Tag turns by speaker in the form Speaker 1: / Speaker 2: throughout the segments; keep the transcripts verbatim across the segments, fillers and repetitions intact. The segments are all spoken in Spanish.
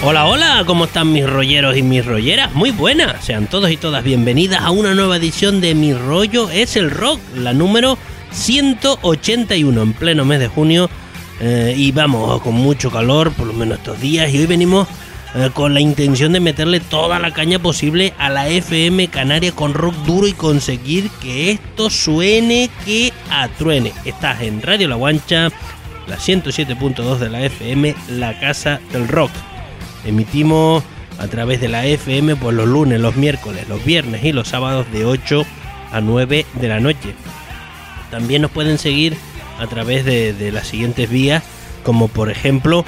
Speaker 1: Hola, hola, ¿cómo están mis rolleros y mis rolleras? Muy buenas, sean todos y todas bienvenidas a una nueva edición de Mi Rollo es el Rock, la número ciento ochenta y uno, en pleno mes de junio, eh, y vamos, con mucho calor, por lo menos estos días, y hoy venimos eh, con la intención de meterle toda la caña posible a la F M Canaria con rock duro y conseguir que esto suene que atruene. Estás en Radio La Guancha, la ciento siete punto dos de la F M, la casa del rock. Emitimos a través de la F M pues los lunes, los miércoles, los viernes y los sábados de ocho a nueve de la noche. También nos pueden seguir a través de, de las siguientes vías, como por ejemplo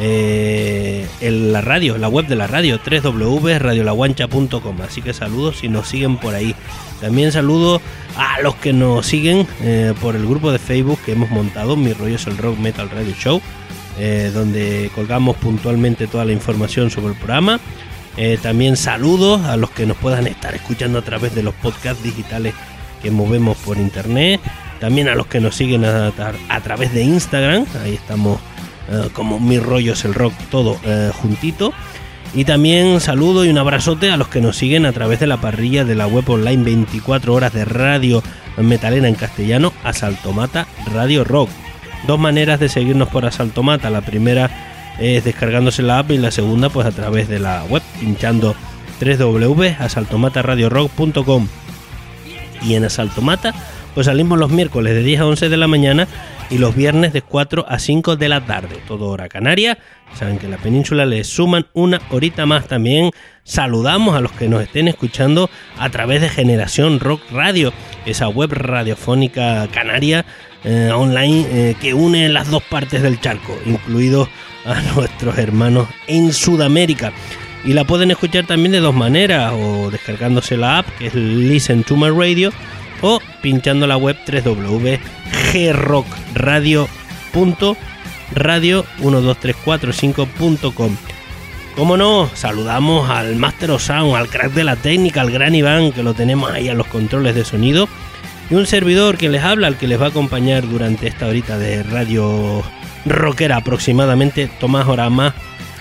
Speaker 1: eh, en la radio, la web de la radio, doble u doble u doble u punto radio la guancha punto com. Así que saludos si nos siguen por ahí. También saludo a los que nos siguen eh, por el grupo de Facebook que hemos montado, Mi Rollo es el Rock Metal Radio Show, eh, donde colgamos puntualmente toda la información sobre el programa. Eh, también saludos a los que nos puedan estar escuchando a través de los podcasts digitales que movemos por internet. También a los que nos siguen a, a, a través de Instagram, ahí estamos eh, como Mi Rollo es el Rock, todo eh, juntito. Y también saludo y un abrazote a los que nos siguen a través de la parrilla de la web online veinticuatro horas de radio metalera en castellano, Asaltomata Radio Rock. Dos maneras de seguirnos por Asaltomata, la primera es descargándose la app y la segunda pues a través de la web, pinchando doble u doble u doble u punto asaltomata radio rock punto com. Y en Asaltomata pues salimos los miércoles de diez a once de la mañana y los viernes de cuatro a cinco de la tarde, todo hora canaria. Saben que en la península les suman una horita más. También saludamos a los que nos estén escuchando a través de Generación Rock Radio, esa web radiofónica canaria eh, online eh, que une las dos partes del charco, incluidos a nuestros hermanos en Sudamérica. Y la pueden escuchar también de dos maneras, o descargándose la app que es Listen to My Radio, o pinchando la web doble u doble u doble u punto g rock radio punto radio uno dos tres cuatro cinco punto com. Como no, saludamos al Master of Sound, al crack de la técnica, al gran Iván, que lo tenemos ahí a los controles de sonido, y un servidor que les habla, al que les va a acompañar durante esta horita de radio rockera aproximadamente, Tomás Orama.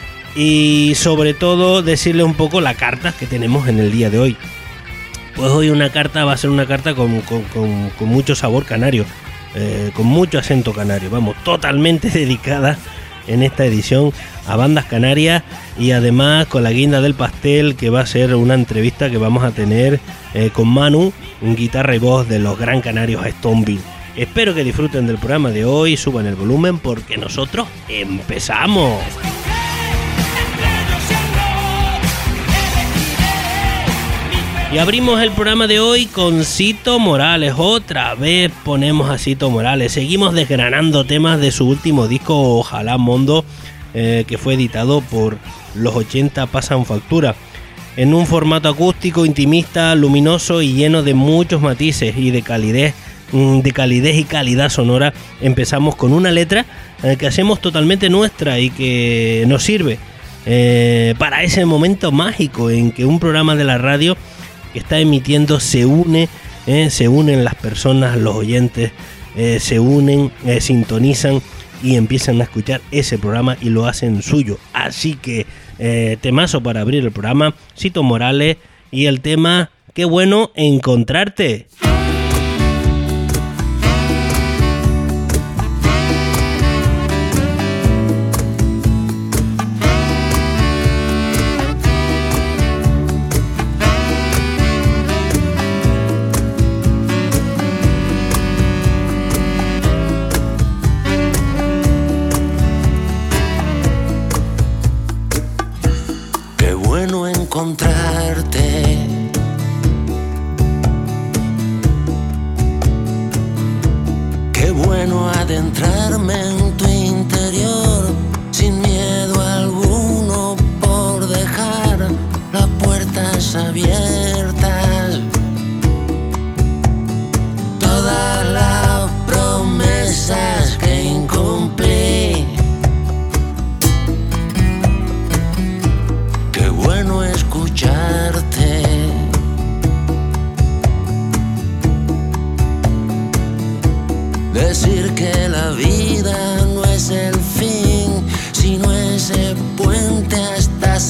Speaker 1: Y sobre todo decirle un poco la carta que tenemos en el día de hoy. Pues hoy una carta va a ser una carta con, con, con, con mucho sabor canario, eh, con mucho acento canario, vamos, totalmente dedicada en esta edición a bandas canarias, y además con la guinda del pastel, que va a ser una entrevista que vamos a tener eh, con Manu, un guitarra y voz de los Gran Canarios Stoneville. Espero que disfruten del programa de hoy, suban el volumen porque nosotros empezamos. Y abrimos el programa de hoy con Sito Morales. Otra vez ponemos a Sito Morales. Seguimos desgranando temas de su último disco, Ojalá Mondo, eh, que fue editado por Los ochenta Pasan Factura, en un formato acústico, intimista, luminoso y lleno de muchos matices y de calidez, de calidez y calidad sonora. Empezamos con una letra eh, que hacemos totalmente nuestra y que nos sirve eh, para ese momento mágico en que un programa de la radio que está emitiendo se une, eh, se unen las personas, los oyentes, eh, se unen, eh, sintonizan y empiezan a escuchar ese programa y lo hacen suyo. Así que eh, temazo para abrir el programa, Sito Morales y el tema Qué bueno encontrarte.
Speaker 2: Encontrarte, qué bueno adentrarme en tu interior sin miedo alguno, por dejar las puertas abiertas, todas las promesas que incumplí. Qué bueno escucharte, decir que la vida no es el fin, sino ese puente hasta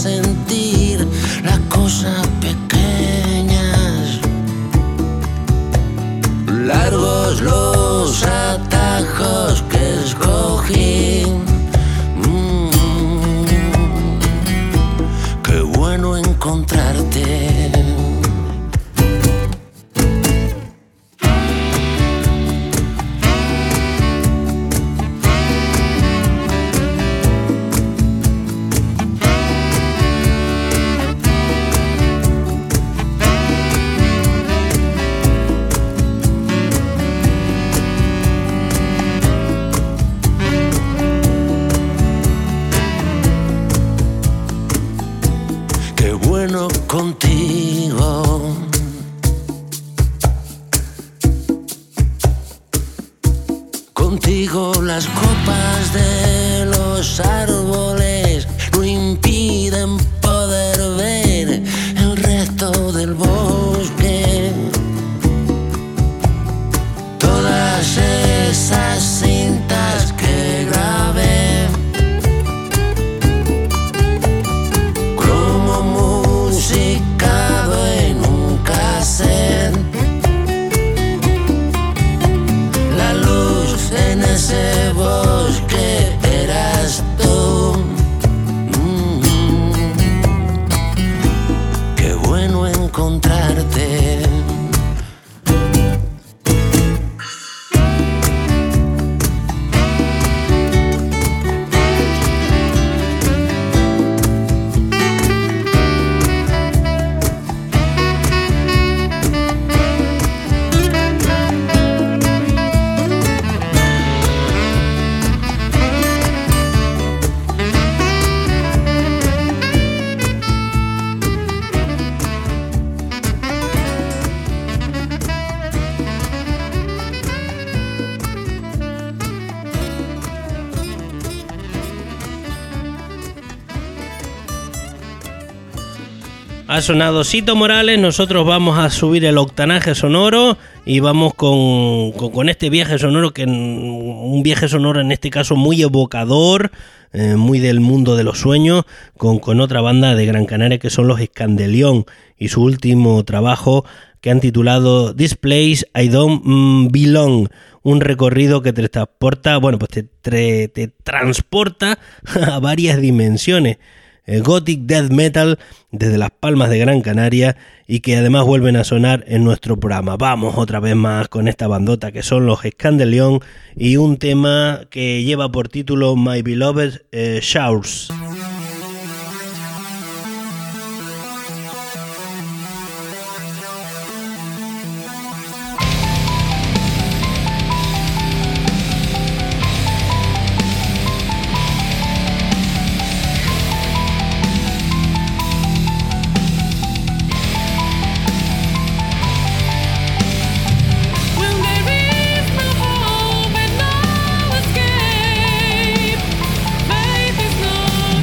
Speaker 2: contigo. Contigo las copas de los árboles no impiden poder ver el resto del bosque. Todas esas cintas que grabé, cromo musicado en un cassette. La luz en ese bosque eras tú. Mm-hmm. Qué bueno encontrarte.
Speaker 1: Ha sonado Sito Morales, nosotros vamos a subir el octanaje sonoro y vamos con, con, con este viaje sonoro, que un viaje sonoro en este caso muy evocador, eh, muy del mundo de los sueños, con, con otra banda de Gran Canaria que son los Scandelion y su último trabajo que han titulado This Place I Don't Belong, un recorrido que te transporta, bueno, pues te, te, te transporta a varias dimensiones. Gothic Death Metal desde Las Palmas de Gran Canaria y que además vuelven a sonar en nuestro programa. Vamos otra vez más con esta bandota que son los Scandelion y un tema que lleva por título My Beloved eh, Showers.
Speaker 3: Faith is no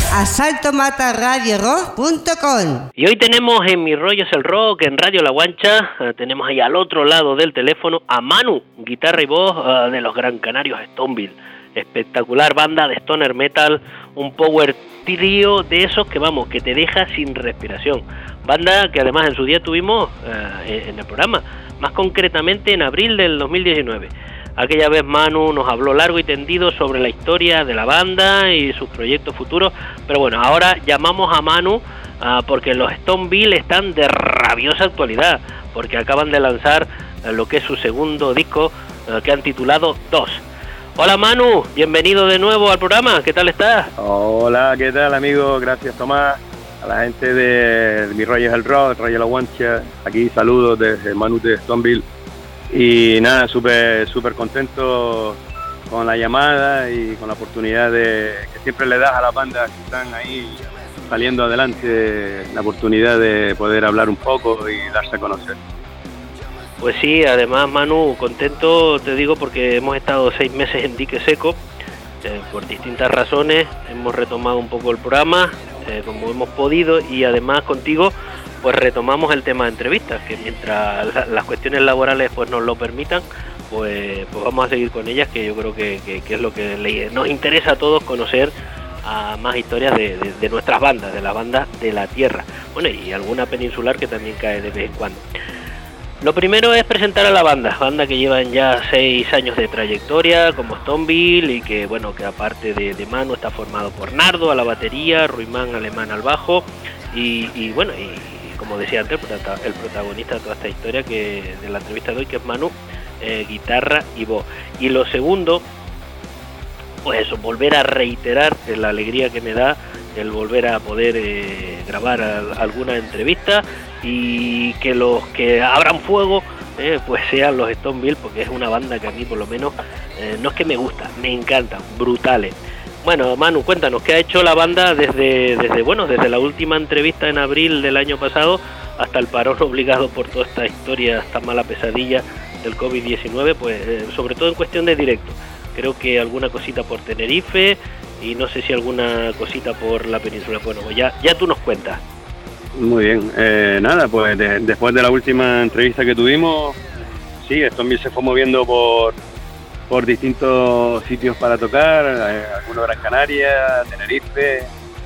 Speaker 3: a salto mata radio rock punto com.
Speaker 1: Y hoy tenemos en Mi Rollo es el Rock, en Radio La Guancha, eh, tenemos ahí al otro lado del teléfono a Manu, guitarra y voz eh, de los Gran Canarios Stoneville. Espectacular banda de stoner metal, un power trío de esos que vamos, que te deja sin respiración. Banda que además en su día tuvimos eh, en el programa, más concretamente en abril del dos mil diecinueve. Aquella vez Manu nos habló largo y tendido sobre la historia de la banda y sus proyectos futuros, pero bueno, ahora llamamos a Manu uh, porque los Stoneville están de rabiosa actualidad, porque acaban de lanzar uh, lo que es su segundo disco uh, que han titulado Dos. Hola Manu, bienvenido de nuevo al programa, ¿qué tal estás?
Speaker 4: Hola, ¿qué tal amigo? Gracias Tomás, a la gente de Mi Rollo es el Rock, Radio La Guancha, aquí saludos desde Manu de Stoneville. Y nada, súper súper contento con la llamada y con la oportunidad de que siempre le das a las bandas que están ahí saliendo adelante, la oportunidad de poder hablar un poco y darse a conocer.
Speaker 1: Pues sí, además Manu, contento te digo porque hemos estado seis meses en dique seco, eh, por distintas razones, hemos retomado un poco el programa, eh, como hemos podido, y además contigo pues retomamos el tema de entrevistas, que mientras la, las cuestiones laborales pues nos lo permitan, pues, pues vamos a seguir con ellas, que yo creo que, que, que es lo que le, nos interesa a todos, conocer a más historias de, de, de nuestras bandas, de las bandas de la tierra, bueno, y alguna peninsular que también cae de vez en cuando. Lo primero es presentar a la banda, banda que llevan ya seis años de trayectoria como Stoneville y que bueno, que aparte de, de Manu está formado por Nardo a la batería, Ruimán Alemán al bajo y, y bueno, y como decía antes, el protagonista de toda esta historia que de la entrevista de hoy, que es Manu, eh, guitarra y voz. Y lo segundo, pues eso, volver a reiterar la alegría que me da el volver a poder eh, grabar a, alguna entrevista y que los que abran fuego eh, pues sean los Stoneville, porque es una banda que a mí por lo menos eh, no es que me gusta, me encantan, brutales. Bueno, Manu, cuéntanos, ¿qué ha hecho la banda desde, desde, bueno, desde la última entrevista en abril del año pasado hasta el parón obligado por toda esta historia, esta mala pesadilla del covid diecinueve, pues eh, sobre todo en cuestión de directo? Creo que alguna cosita por Tenerife y no sé si alguna cosita por la península. Bueno, pues ya, ya tú nos cuentas.
Speaker 4: Muy bien, eh, nada, pues de, después de la última entrevista que tuvimos, sí, Stoneville se fue moviendo por... por distintos sitios para tocar, eh, algunos Gran Canaria, Tenerife,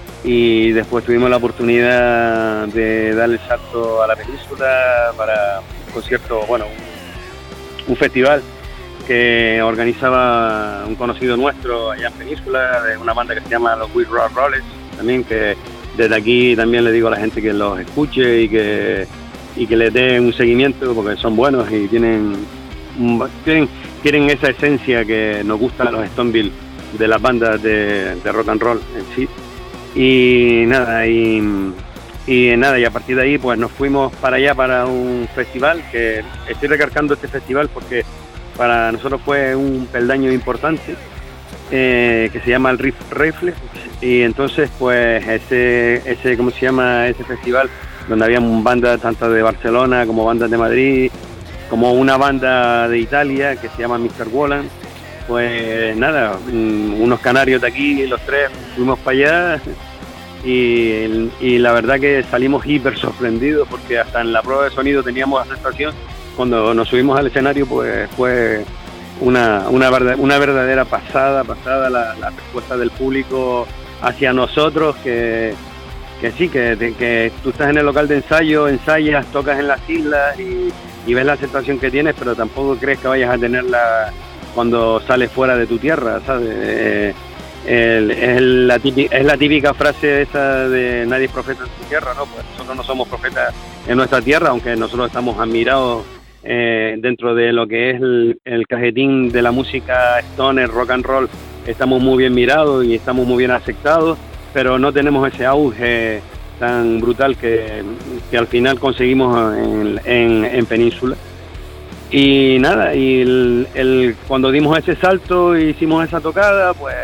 Speaker 4: y después tuvimos la oportunidad de darle el salto a la península para un concierto, bueno, un, un festival que organizaba un conocido nuestro allá en Península, de una banda que se llama los We Rock Rollers, también, que desde aquí también le digo a la gente que los escuche y que, y que les dé un seguimiento, porque son buenos y tienen, tienen tienen esa esencia que nos gusta a los Stoneville de las bandas de, de rock and roll en sí. Y nada, y, y nada, y a partir de ahí pues nos fuimos para allá para un festival, que estoy recargando este festival porque para nosotros fue un peldaño importante, eh, que se llama el Riff Rifle, y entonces pues ese, ese, ¿cómo se llama? Ese festival donde había bandas tanto de Barcelona como bandas de Madrid, como una banda de Italia que se llama mister Wallen, pues nada, unos canarios de aquí, los tres fuimos para allá y, y la verdad que salimos hiper sorprendidos porque hasta en la prueba de sonido teníamos la sensación, cuando nos subimos al escenario pues fue una, una, verdad, una verdadera pasada, pasada la, la respuesta del público hacia nosotros, que, que sí, que, que tú estás en el local de ensayo, ensayas, tocas en las islas y y ves la sensación que tienes, pero tampoco crees que vayas a tenerla cuando sales fuera de tu tierra, ¿sabes? Eh, el, es, la típica, es la típica frase esa de nadie es profeta en su tierra, ¿no? Pues nosotros no somos profetas en nuestra tierra, aunque nosotros estamos admirados eh, dentro de lo que es el, el cajetín de la música stoner, rock and roll, estamos muy bien mirados y estamos muy bien aceptados, pero no tenemos ese auge tan brutal que, que al final conseguimos en, en, en Península. Y nada, y el, el, cuando dimos ese salto e hicimos esa tocada, pues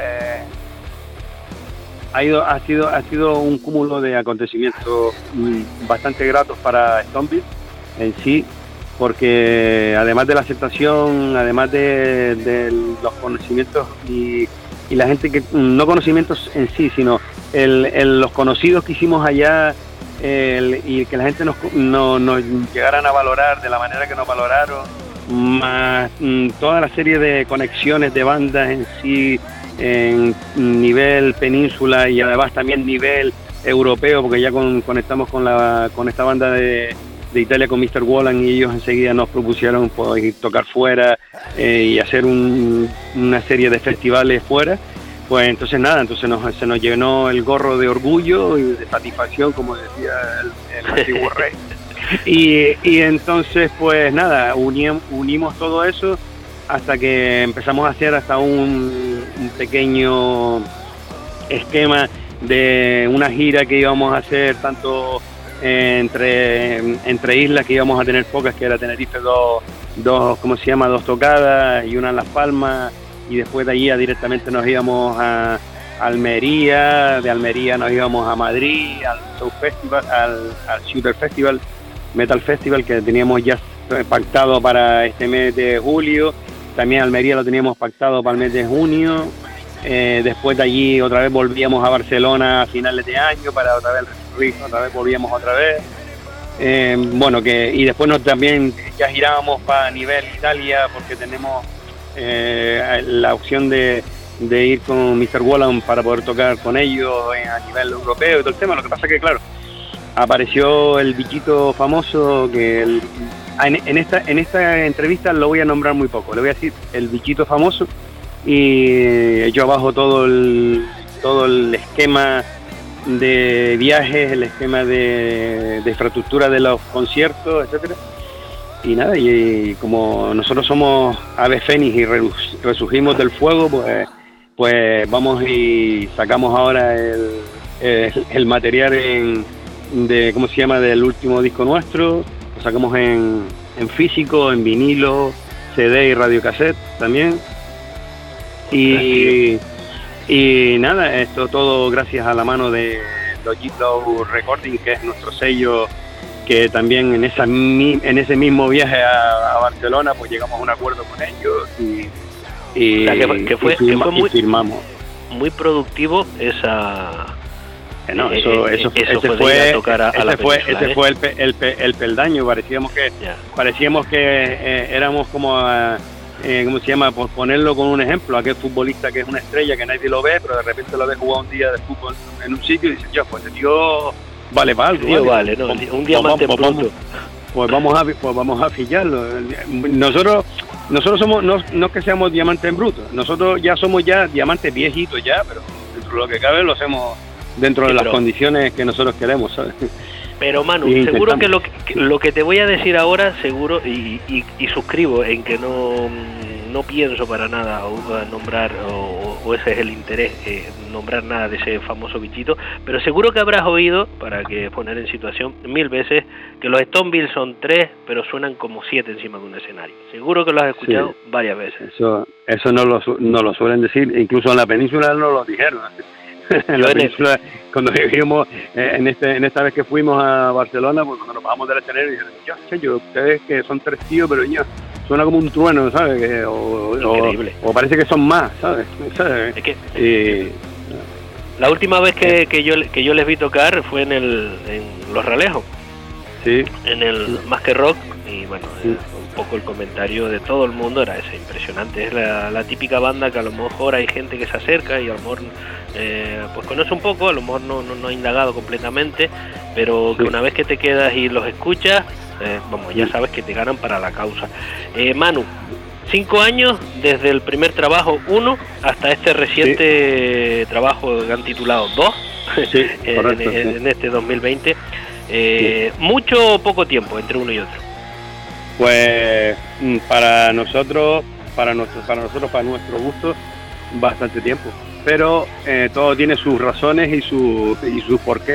Speaker 4: ha, ido, ha, sido, ha sido un cúmulo de acontecimientos bastante gratos para Stoneville en sí, porque además de la aceptación, además de, de los conocimientos y, y la gente que, no conocimientos en sí, sino el, el, los conocidos que hicimos allá, el, y que la gente nos, no, nos llegaran a valorar de la manera que nos valoraron, más mm, toda la serie de conexiones de bandas en sí, en nivel península y además también nivel europeo, porque ya con, conectamos con la con esta banda de, de Italia, con míster Wallen, y ellos enseguida nos propusieron pues, tocar fuera eh, y hacer un, una serie de festivales fuera. Pues entonces nada, entonces nos, se nos llenó el gorro de orgullo y de satisfacción, como decía el, el antiguo rey. Y, y entonces pues nada, unim, unimos todo eso hasta que empezamos a hacer hasta un, un pequeño esquema de una gira que íbamos a hacer tanto entre, entre islas, que íbamos a tener pocas, que era Tenerife, dos, dos, ¿cómo se llama? Dos tocadas y una en Las Palmas, y después de allí directamente nos íbamos a Almería, de Almería nos íbamos a Madrid, al South Festival, al, al Shooter Festival, Metal Festival, que teníamos ya pactado para este mes de julio. También Almería lo teníamos pactado para el mes de junio. Eh, después de allí otra vez volvíamos a Barcelona a finales de año para otra vez resurgir, otra vez volvíamos otra vez. Eh, bueno, que y después nos también ya girábamos para nivel Italia, porque tenemos eh, la opción de, de ir con míster Wallen para poder tocar con ellos eh, a nivel europeo y todo el tema. Lo que pasa que, claro, apareció el bichito famoso que el, en, en esta en esta entrevista lo voy a nombrar muy poco, le voy a decir el bichito famoso, y yo abajo todo el todo el esquema de viajes, el esquema de, de infraestructura de los conciertos, etcétera. Y nada, y, y como nosotros somos aves fénix y resurgimos del fuego, pues pues vamos y sacamos ahora el, el, el material en, de ¿cómo se llama? Del último disco nuestro. Lo sacamos en, en físico, en vinilo, C D y radiocassette también. Y, y nada, esto todo gracias a la mano de Logitlow Recording, que es nuestro sello, que también en esa en ese mismo viaje a, a Barcelona pues llegamos a un acuerdo con ellos y, y,
Speaker 5: o sea, que, que fue,
Speaker 4: y, firma,
Speaker 5: que fue muy,
Speaker 4: y firmamos.
Speaker 5: Muy productivo esa...
Speaker 4: No, eso, eso,
Speaker 5: eh, eso
Speaker 4: ese
Speaker 5: fue,
Speaker 4: fue,
Speaker 5: tocar a, a
Speaker 4: ese,
Speaker 5: la
Speaker 4: fue
Speaker 5: península,
Speaker 4: ese
Speaker 5: ¿eh?
Speaker 4: fue el, pe, el, pe, el peldaño. Parecíamos que
Speaker 5: yeah.
Speaker 4: parecíamos que eh, éramos como a, eh, ¿cómo se llama? Por ponerlo con un ejemplo, aquel futbolista que es una estrella que nadie lo ve, pero de repente lo ve jugar un día de fútbol en un sitio y dice, yo, pues el tío vale para algo.
Speaker 5: Tío,
Speaker 4: vale,
Speaker 5: vale, no,
Speaker 4: pues,
Speaker 5: un diamante
Speaker 4: pues,
Speaker 5: bruto.
Speaker 4: Vamos, pues vamos a pues vamos a pillarlo. Nosotros nosotros somos no, no es que seamos diamantes en bruto, nosotros ya somos ya diamantes viejitos ya, pero dentro de lo que cabe lo hacemos dentro sí, de las pero, condiciones que nosotros queremos, ¿sabes?
Speaker 5: Pero Manu, y seguro que lo, que lo que te voy a decir ahora, seguro, y, y, y suscribo en que no, no pienso para nada o, nombrar, o, o ese es el interés, eh, nombrar nada de ese famoso bichito, pero seguro que habrás oído, para que poner en situación, mil veces, que los Stonebills son tres, pero suenan como siete encima de un escenario. Seguro que lo has escuchado sí, varias veces.
Speaker 4: Eso eso no lo, no lo suelen decir, incluso en la península no lo dijeron. En la península, cuando vivimos eh, en este en esta vez que fuimos a Barcelona, pues cuando nos bajamos del escenario dijeron, yo sé yo, ustedes que son tres tíos, pero ya suena como un trueno, ¿sabes? Que, o,
Speaker 5: Increíble.
Speaker 4: O, o parece que son más, ¿sabes? ¿Sabes?
Speaker 5: Es que,
Speaker 4: y,
Speaker 5: la última vez que, que yo que yo les vi tocar fue en el en Los Ralejos,
Speaker 4: sí,
Speaker 5: en el Más que Rock, y bueno, sí. Un poco el comentario de todo el mundo era ese, impresionante. Es la, la típica banda que a lo mejor hay gente que se acerca y a lo mejor eh, pues conoce un poco, a lo mejor no, no, no ha indagado completamente, pero que sí. Una vez que te quedas y los escuchas, eh, vamos, ya sabes que te ganan para la causa. Eh, Manu, cinco años desde el primer trabajo uno hasta este reciente sí. trabajo que han titulado dos,
Speaker 4: sí,
Speaker 5: en,
Speaker 4: correcto,
Speaker 5: en,
Speaker 4: sí.
Speaker 5: en este dos mil veinte. Eh, sí. ¿Mucho o poco tiempo entre uno y otro?
Speaker 4: Pues para nosotros, para nuestro, para nosotros, para nuestro gusto, bastante tiempo. Pero eh, todo tiene sus razones y sus y sus porqués.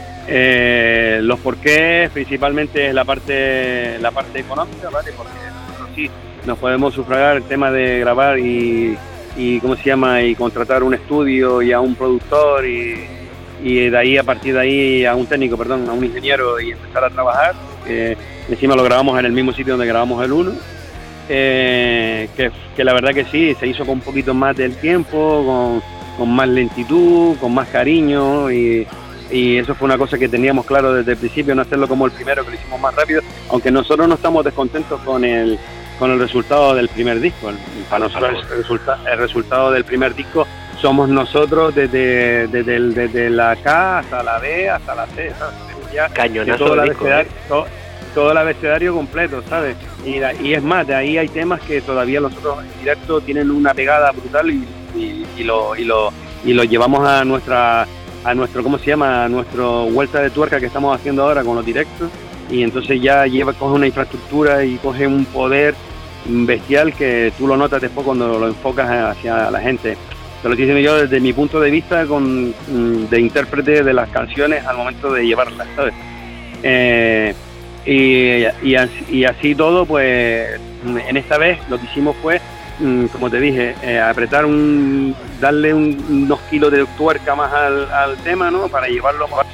Speaker 4: Eh, los porqués principalmente es la parte la parte económica, ¿vale? Porque nosotros sí nos podemos sufragar el tema de grabar y, y cómo se llama y contratar un estudio y a un productor y, y de ahí a partir de ahí a un técnico, perdón, a un ingeniero y empezar a trabajar. Eh, encima lo grabamos en el mismo sitio donde grabamos el uno, eh, que, que la verdad que sí, se hizo con un poquito más del tiempo, con, con más lentitud, con más cariño, y, y eso fue una cosa que teníamos claro desde el principio, no hacerlo como el primero, que lo hicimos más rápido, aunque nosotros no estamos descontentos con el con el resultado del primer disco. Para nosotros el, resulta, el resultado del primer disco somos nosotros desde, desde, el, desde la K hasta la B hasta la C, ¿sabes? Ya,
Speaker 5: Cañonazo
Speaker 4: todo, el
Speaker 5: de disco,
Speaker 4: abecedario,
Speaker 5: ¿eh?
Speaker 4: todo, todo el abecedario completo, ¿sabes? Y, y es más, de ahí hay temas que todavía nosotros en directo tienen una pegada brutal y, y, y lo y lo y lo llevamos a nuestra a nuestro ¿cómo se llama? A nuestro vuelta de tuerca que estamos haciendo ahora con los directos, y entonces ya lleva coge una infraestructura y coge un poder bestial que tú lo notas después cuando lo enfocas hacia la gente. Te lo estoy diciendo yo desde mi punto de vista con de intérprete de las canciones al momento de llevarlas, ¿sabes? Eh, y, y, así, y así todo, pues en esta vez lo que hicimos fue, como te dije, eh, apretar un, darle un, unos kilos de tuerca más al, al tema, ¿no? Para llevarlo más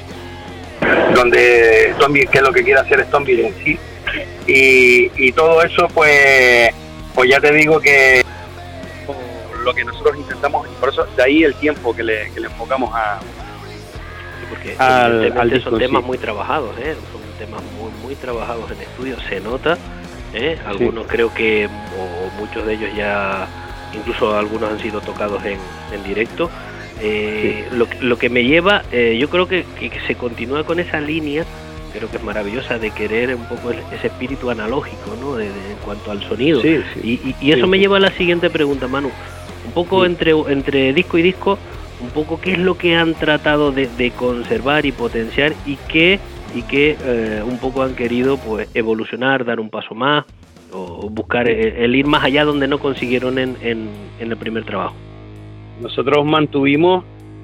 Speaker 4: donde Stormville, que es lo que quiere hacer Stormville en sí, y, y todo eso, pues, pues ya te digo que lo que nosotros intentamos, y por eso de ahí el tiempo que le, que le enfocamos a
Speaker 5: sí, porque
Speaker 4: al, al
Speaker 5: disco, son temas
Speaker 4: sí.
Speaker 5: muy trabajados, ¿eh? Son temas muy muy trabajados en estudio, se nota, ¿eh? Algunos sí. Creo que, o muchos de ellos ya, incluso algunos han sido tocados en, en directo. Eh, sí. lo, lo que me lleva, eh, yo creo que, que, que se continúa con esa línea, creo que es maravillosa, de querer un poco ese espíritu analógico, ¿no? De, de, en cuanto al sonido.
Speaker 4: Sí, sí.
Speaker 5: Y, y, y eso sí. me lleva a la siguiente pregunta, Manu. Un poco sí. entre, entre disco y disco, un poco qué es lo que han tratado de, de conservar y potenciar, y qué, y qué eh, un poco han querido pues evolucionar, dar un paso más, o buscar el, el ir más allá donde no consiguieron en, en, en el primer trabajo.
Speaker 4: Nosotros mantuvimos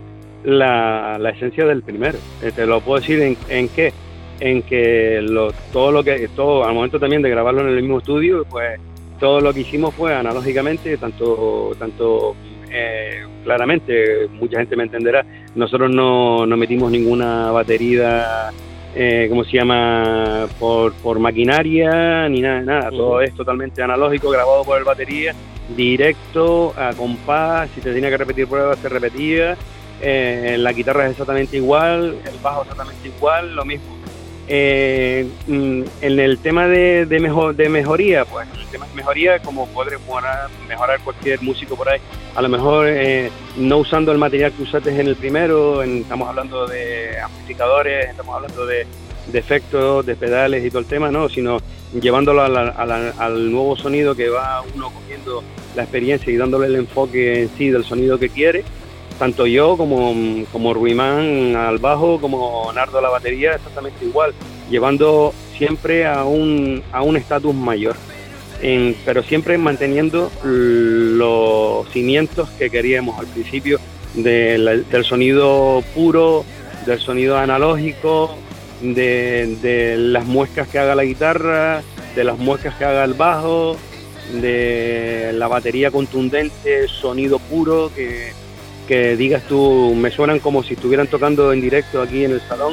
Speaker 4: la, la esencia del primero. Eh, te lo puedo decir en, en qué, en que lo, todo lo que, todo al momento también de grabarlo en el mismo estudio, pues todo lo que hicimos fue analógicamente, tanto, tanto eh, claramente, mucha gente me entenderá, nosotros no, no metimos ninguna batería, eh, ¿cómo se llama?, por, por maquinaria, ni nada, nada, todo es totalmente analógico, grabado por el batería, directo, a compás, si te tenía que repetir pruebas, se repetía, eh, la guitarra es exactamente igual, el bajo exactamente igual, lo mismo. Eh, en el tema de, de, mejor, de mejoría, pues el tema de mejoría, como podré mejorar, mejorar cualquier músico por ahí, a lo mejor eh, no usando el material que usaste en el primero, en, estamos hablando de amplificadores, estamos hablando de, de efectos, de pedales y todo el tema, no, sino llevándolo a la, a la, al nuevo sonido que va uno cogiendo la experiencia y dándole el enfoque en sí del sonido que quiere. Tanto yo como, como Ruimán al bajo, como Nardo a la batería, exactamente igual, llevando siempre a un a un estatus mayor, en, pero siempre manteniendo los cimientos que queríamos al principio de la, del sonido puro, del sonido analógico, de, de las muescas que haga la guitarra, de las muescas que haga el bajo, de la batería contundente, sonido puro, que que digas tú, me suenan como si estuvieran tocando en directo aquí en el salón,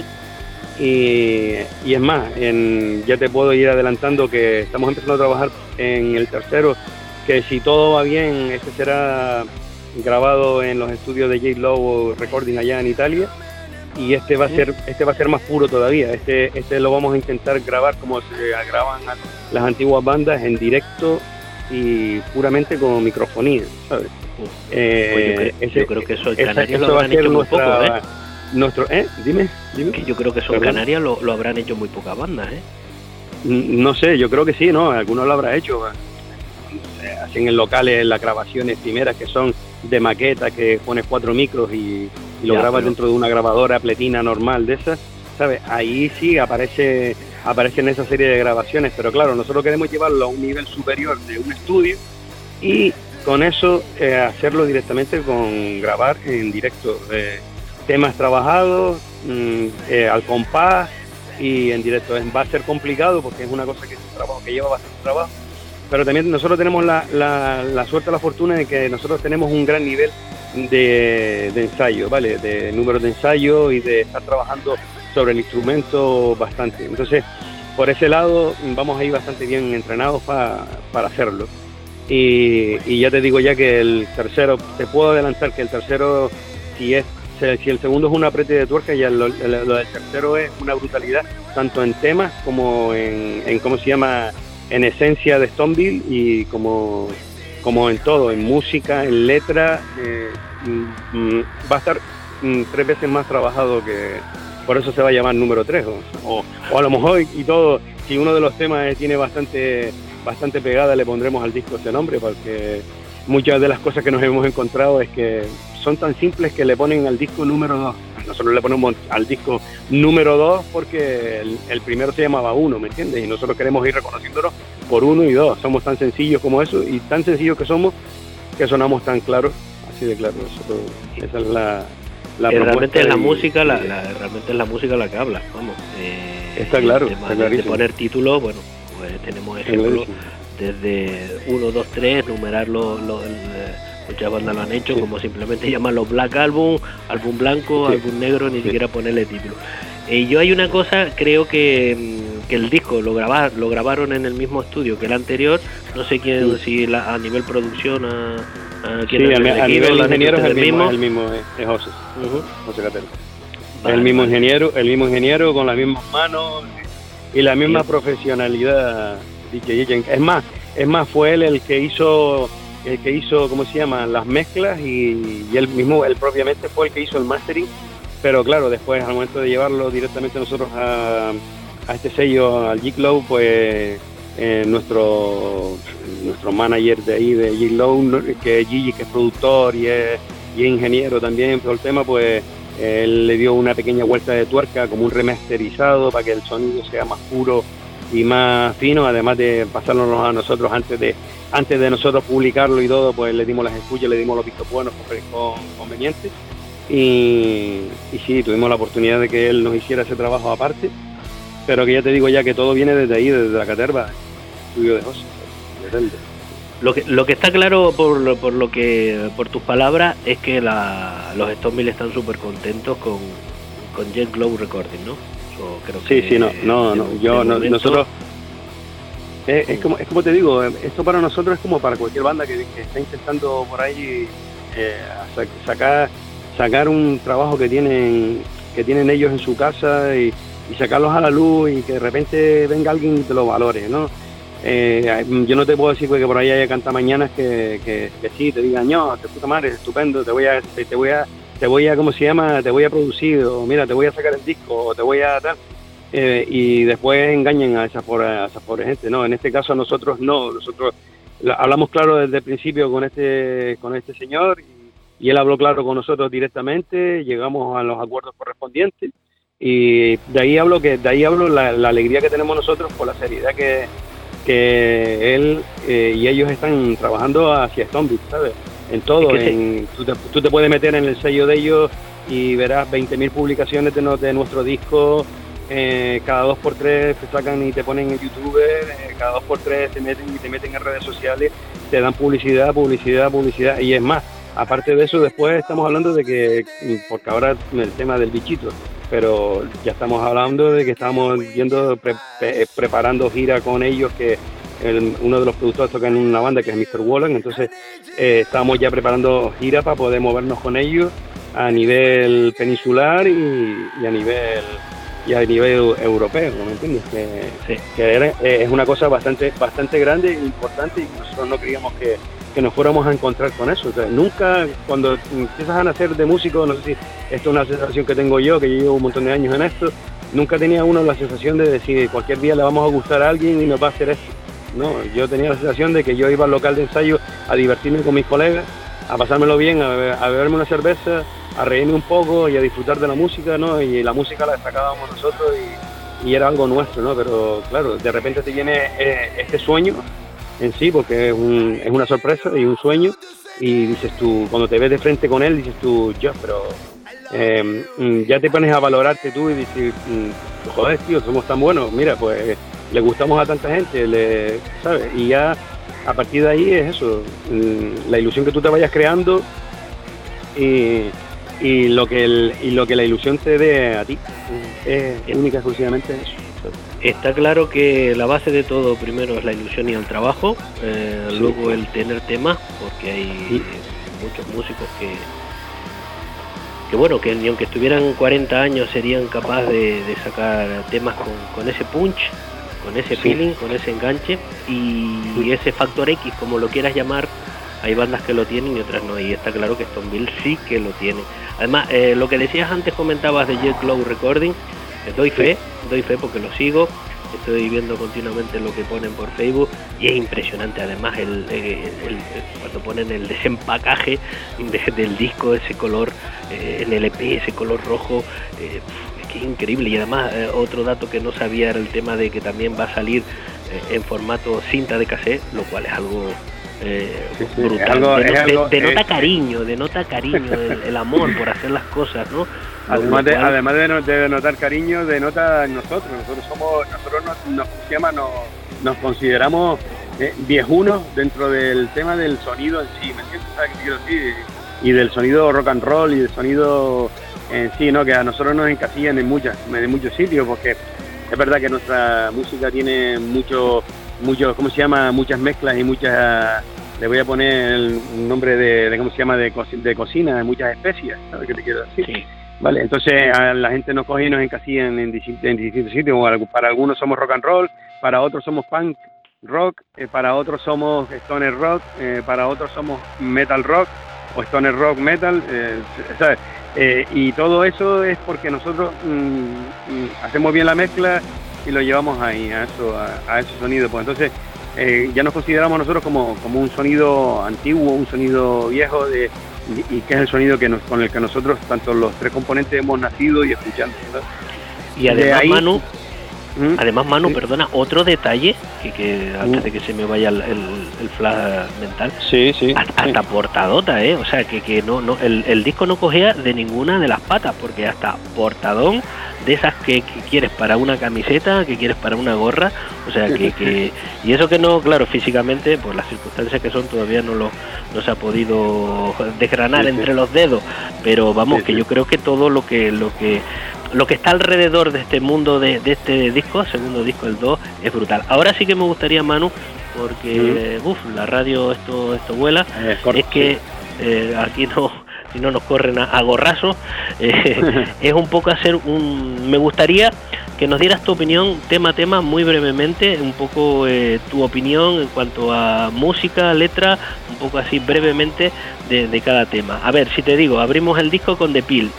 Speaker 4: y, y es más, en, ya te puedo ir adelantando que estamos empezando a trabajar en el tercero, que si todo va bien, este será grabado en los estudios de J Low Recording allá en Italia, y este va a ser este va a ser más puro todavía. Este este lo vamos a intentar grabar como se graban las antiguas bandas, en directo y puramente con microfonía, ¿sabes? Eh,
Speaker 5: pues yo, creo,
Speaker 4: ese,
Speaker 5: yo creo que eso en
Speaker 4: esa,
Speaker 5: Canarias
Speaker 4: eso
Speaker 5: lo habrán hecho
Speaker 4: nuestra,
Speaker 5: muy poco, ¿eh?
Speaker 4: Nuestro, ¿eh? Dime, dime.
Speaker 5: Que yo creo que eso en Canarias lo, lo habrán hecho muy pocas bandas, ¿eh?
Speaker 4: No sé, yo creo que sí, ¿no? Algunos lo habrá hecho. Hacen en locales las grabaciones primeras que son de maqueta, que pones cuatro micros y, y lo ya, grabas pero... dentro de una grabadora pletina normal de esas, ¿sabes? Ahí sí aparece aparecen esa serie de grabaciones, pero claro, nosotros queremos llevarlo a un nivel superior de un estudio y con eso eh, hacerlo directamente con grabar en directo, eh, temas trabajados mm, eh, al compás y en directo. Va a ser complicado porque es una cosa que es un trabajo que lleva bastante trabajo, pero también nosotros tenemos la, la, la suerte, la fortuna de que nosotros tenemos un gran nivel de, de ensayo, ¿vale? De números de ensayo y de estar trabajando sobre el instrumento bastante. Entonces, por ese lado vamos a ir bastante bien entrenados pa, para hacerlo. y, y ya te digo ya que el tercero, te puedo adelantar que el tercero, si es si el segundo es un apriete de tuerca, ya lo, lo, lo del tercero es una brutalidad, tanto en temas como en, en ¿cómo se llama?, en esencia de Stoneville, y como, como en todo, en música, en letra, eh, mm, va a estar mm, tres veces más trabajado, que por eso se va a llamar número tres, o, o, o a lo mejor y todo, si uno de los temas tiene bastante, bastante pegada, le pondremos al disco ese nombre, porque muchas de las cosas que nos hemos encontrado es que son tan simples que le ponen al disco número dos. Nosotros le ponemos al disco número dos porque el, el primero se llamaba uno, ¿me entiendes? Y nosotros queremos ir reconociéndonos por uno y dos. Somos tan sencillos como eso, y tan sencillos que somos, que sonamos tan claros, así de claro. Nosotros, esa es la, la
Speaker 5: eh, realmente es la
Speaker 4: y,
Speaker 5: música,
Speaker 4: y,
Speaker 5: la, la, realmente es la música la que habla, vamos. Eh,
Speaker 4: está claro,
Speaker 5: está
Speaker 4: de,
Speaker 5: de poner títulos, bueno, pues tenemos ejemplos desde uno, dos, tres, numerar los... los muchas bandas lo han hecho, sí, como simplemente llamarlo Black Album, álbum blanco, sí, álbum negro, ni sí, siquiera ponerle título. Y eh, yo hay una cosa, creo que, que el disco lo, grabar, lo grabaron en el mismo estudio que el anterior, no sé quién, sí, si la, a nivel producción, a, a quién
Speaker 4: sí,
Speaker 5: es
Speaker 4: a, a nivel ingeniero es el mismo,
Speaker 5: mismo,
Speaker 4: el mismo es, es José, uh-huh. José Catero.
Speaker 5: Vale,
Speaker 4: el mismo
Speaker 5: vale.
Speaker 4: ingeniero, el mismo ingeniero con las mismas manos y la misma sí, profesionalidad. Es más, es más, fue él el que hizo el que hizo, ¿cómo se llama?, las mezclas, y, y él mismo, él propiamente fue el que hizo el mastering, pero claro, después al momento de llevarlo directamente nosotros a, a este sello, al Giglow, pues eh, nuestro nuestro manager de ahí, de Giglow, que es Gigi, que es productor y es, y es ingeniero también por el tema, pues él le dio una pequeña vuelta de tuerca, como un remasterizado, para que el sonido sea más puro y más fino, además de pasárnoslo a nosotros antes de antes de nosotros publicarlo y todo, pues le dimos las escuchas, le dimos los vistos buenos convenientes, y, y sí, tuvimos la oportunidad de que él nos hiciera ese trabajo aparte, pero que ya te digo ya que todo viene desde ahí, desde la Caterva, el estudio de José, desde él.
Speaker 5: Lo que, lo que está claro por, por lo que por tus palabras es que la, los Stoneville están súper contentos con, con Giglow Recording, ¿no? Yo creo
Speaker 4: sí,
Speaker 5: que
Speaker 4: sí, no, no, no,
Speaker 5: de,
Speaker 4: yo,
Speaker 5: de
Speaker 4: no,
Speaker 5: momento,
Speaker 4: nosotros, es, es, como, es como te digo, esto para nosotros es como para cualquier banda que, que está intentando por ahí eh, sacar, sacar un trabajo que tienen, que tienen ellos en su casa, y, y sacarlos a la luz, y que de repente venga alguien y te lo valore, ¿no? Eh, yo no te puedo decir que por ahí haya cantamañanas que, que, que sí, te digan, no, te puta madre, estupendo, te voy a, te, te voy a, te voy a, ¿cómo se llama? Te voy a producir, o mira, te voy a sacar el disco, o te voy a tal, eh, y después engañen a esa pobre, a esa pobre gente. No, en este caso a nosotros no, nosotros hablamos claro desde el principio con este, con este señor, y, y él habló claro con nosotros directamente, llegamos a los acuerdos correspondientes, y de ahí hablo que, de ahí hablo la, la alegría que tenemos nosotros por la seriedad que que él eh, y ellos están trabajando hacia Stoneville, ¿sabes? En todo, es que en, sí. tú, te, tú te puedes meter en el sello de ellos y verás veinte mil publicaciones de, de nuestro disco, eh, cada dos por tres te sacan y te ponen en YouTube, eh, cada dos por tres te meten y te meten en redes sociales, te dan publicidad, publicidad, publicidad, y es más, aparte de eso, después estamos hablando de que, porque ahora el tema del bichito, pero ya estamos hablando de que estamos yendo pre, pre, preparando gira con ellos, que el, uno de los productores toca en una banda que es mister Wallen, entonces eh, estamos ya preparando gira para poder movernos con ellos a nivel peninsular y, y a nivel y a nivel europeo, ¿me entiendes? Que, sí. que era, eh, es una cosa bastante bastante grande e importante, y nosotros no creíamos que que nos fuéramos a encontrar con eso. O sea, nunca, cuando empiezas a nacer de músico, no sé si esto es una sensación que tengo yo, que yo llevo un montón de años en esto, nunca tenía uno la sensación de decir, cualquier día le vamos a gustar a alguien y nos va a hacer esto. No, yo tenía la sensación de que yo iba al local de ensayo a divertirme con mis colegas, a pasármelo bien, a, beber, a beberme una cerveza, a reírme un poco y a disfrutar de la música, ¿no? Y la música la sacábamos nosotros, y, y era algo nuestro, ¿no? Pero claro, de repente te viene eh, este sueño en sí, porque es, un, es una sorpresa y un sueño, y dices tú, cuando te ves de frente con él, dices tú, yo, pero eh, ya te pones a valorarte tú y dices, joder, tío, somos tan buenos, mira, pues le gustamos a tanta gente, le, ¿sabes? Y ya a partir de ahí es eso, la ilusión que tú te vayas creando, y, y, lo, que el, y lo que la ilusión te dé a ti, es única y exclusivamente eso.
Speaker 5: Está claro que la base de todo primero es la ilusión y el trabajo, eh, sí. Luego el tener temas, porque hay sí. muchos músicos que que bueno, que ni aunque estuvieran cuarenta años serían capaces de, de sacar temas con, con ese punch, con ese sí. feeling, con ese enganche y, sí. y ese factor X, como lo quieras llamar. Hay bandas que lo tienen y otras no, y está claro que Stoneville sí que lo tiene. Además, eh, lo que decías antes, comentabas de Jet Glow Recording, eh, doy fe, sí. doy fe porque lo sigo, estoy viendo continuamente lo que ponen por Facebook y es impresionante. Además, el, el, el, el cuando ponen el desempacaje de, del disco, ese color eh, en el E P, ese color rojo, eh, es que es increíble. Y además, eh, otro dato que no sabía era el tema de que también va a salir eh, en formato cinta de cassette, lo cual es algo... Eh, sí, sí, brutal, algo, de, algo, de, denota es, cariño, denota cariño, el, el amor por hacer las cosas, ¿no?
Speaker 4: Además de, además de, no, de denotar cariño, denota nosotros, nosotros somos, nosotros nos, nos, se llama, nos, nos consideramos eh, viejunos dentro del tema del sonido en sí, ¿me entiendes? ¿Sabes qué quiero decir? Y del sonido rock and roll y del sonido en sí, ¿no? Que a nosotros nos encasillan en muchas, en muchos sitios, porque es verdad que nuestra música tiene mucho muchos, ¿cómo se llama? Muchas mezclas y muchas, le voy a poner el nombre de, de ¿cómo se llama? De, co de cocina, de muchas especias, ¿sabes qué te quiero decir? Sí. Vale, entonces a la gente nos coge y nos encasilla en, en, en distintos sitios. Para algunos somos rock and roll, para otros somos punk rock, eh, para otros somos stoner rock, eh, para otros somos metal rock o stoner rock metal, eh, ¿sabes? Eh, y todo eso es porque nosotros mm, mm, hacemos bien la mezcla y lo llevamos ahí, a eso, a, a ese sonido. Pues entonces eh, ya nos consideramos nosotros como, como un sonido antiguo, un sonido viejo, de, y, y que es el sonido que nos, con el que nosotros, tanto los tres componentes, hemos nacido y escuchando, ¿verdad?
Speaker 5: Y además, ahí, Manu, ¿Mm? además, Manu, ¿sí? perdona, otro detalle, que, que antes ¿Mm? de que se me vaya el, el, el flash mental,
Speaker 4: sí, sí,
Speaker 5: hasta,
Speaker 4: sí.
Speaker 5: hasta portadota, ¿eh? O sea, que, que no, no el, el disco no cogía de ninguna de las patas, porque hasta portadón, de esas que, que quieres para una camiseta, que quieres para una gorra, o sea, que, que y eso que no, claro, físicamente, por las circunstancias que son, todavía no lo no se ha podido desgranar sí, entre sí. los dedos, pero vamos, sí, que sí. yo creo que todo lo que lo que lo que está alrededor de este mundo de, de este disco, segundo disco, el dos, es brutal. Ahora sí que me gustaría, Manu, porque uff, la radio esto esto vuela, es, es que eh, aquí no si no nos corren a, a gorrazos, eh, es un poco hacer un... Me gustaría que nos dieras tu opinión tema a tema muy brevemente, un poco eh, tu opinión en cuanto a música, letra, un poco así brevemente de, de cada tema. A ver, si te digo, abrimos el disco con The Pill.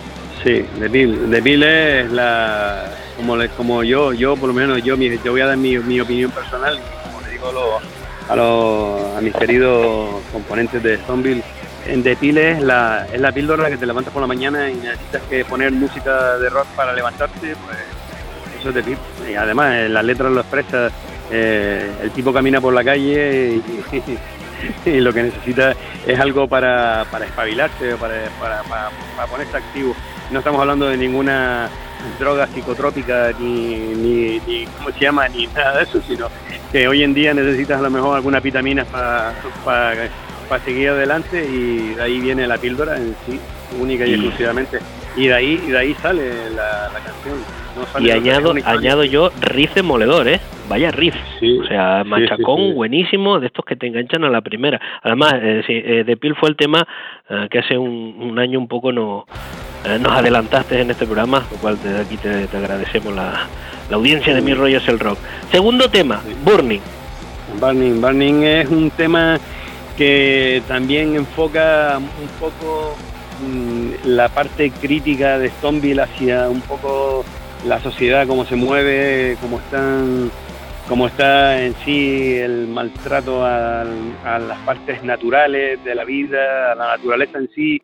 Speaker 4: Sí, The Pill. The Pill es la... Como, le, como yo, yo por lo menos, yo, mi, yo voy a dar mi, mi opinión personal, como le digo a, los, a, los, a mis queridos componentes de Stoneville. En The Pill es la, es la píldora que te levantas por la mañana y necesitas que poner música de rock para levantarte, pues eso es The Pill. Y además eh, las letras lo expresa, eh, el tipo camina por la calle y, y, y lo que necesita es algo para, para espabilarse, para, para, para, para ponerse activo. No estamos hablando de ninguna droga psicotrópica ni, ni, ni ¿cómo se llama? Ni nada de eso, sino que hoy en día necesitas a lo mejor alguna vitamina para... para para seguir adelante, y de ahí viene la píldora en sí, única y, y exclusivamente, y de ahí y de ahí sale la, la canción. No sale
Speaker 5: y añado añado yo riff demoledor, ¿eh? Vaya riff, sí, o sea, machacón sí, sí, sí. buenísimo, de estos que te enganchan a la primera. Además, eh, sí, eh, The Pill fue el tema eh, que hace un, un año un poco no, eh, nos adelantaste en este programa, lo cual desde aquí te, te agradecemos la, la audiencia de Mi Rollo es el Rock. Segundo tema, sí. Burning.
Speaker 4: Burning, Burning es un tema que también enfoca un poco mmm, la parte crítica de Stoneville hacia un poco la sociedad, cómo se mueve, cómo están, cómo está en sí el maltrato a, a las partes naturales de la vida, a la naturaleza en sí,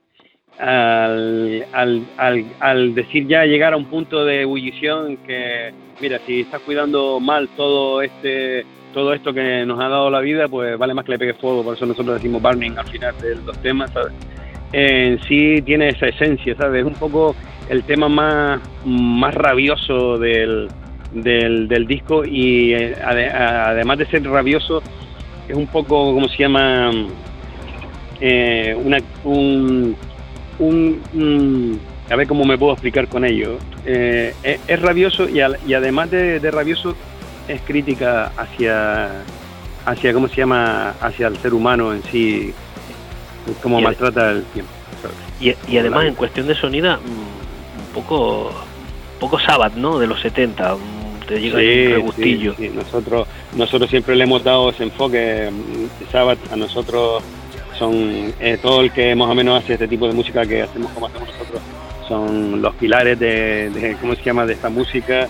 Speaker 4: al, al, al, al decir ya llegar a un punto de ebullición que, mira, si estás cuidando mal todo este todo esto que nos ha dado la vida, pues vale más que le pegue fuego, por eso nosotros decimos Burning al final de los temas, ¿sabes? En sí tiene esa esencia, ¿sabes? Es un poco el tema más, más rabioso del, del, del disco, y eh, ade, además de ser rabioso, es un poco, ¿cómo se llama? Eh, una, un, un, un a ver cómo me puedo explicar con ello. Eh, es, es rabioso y, al, y además de, de rabioso es crítica hacia, hacia, ¿cómo se llama? Hacia el ser humano en sí, cómo
Speaker 5: y
Speaker 4: maltrata el tiempo.
Speaker 5: Y, y además en cuestión de sonido, un poco, un poco Sabbath, ¿no? De los setenta, te llega
Speaker 4: sí,
Speaker 5: un regustillo.
Speaker 4: Sí, sí. Nosotros, nosotros siempre le hemos dado ese enfoque. Sabbath a nosotros son eh, todo el que más o menos hace este tipo de música que hacemos como hacemos nosotros, son los pilares de, de ¿cómo se llama?, de esta música,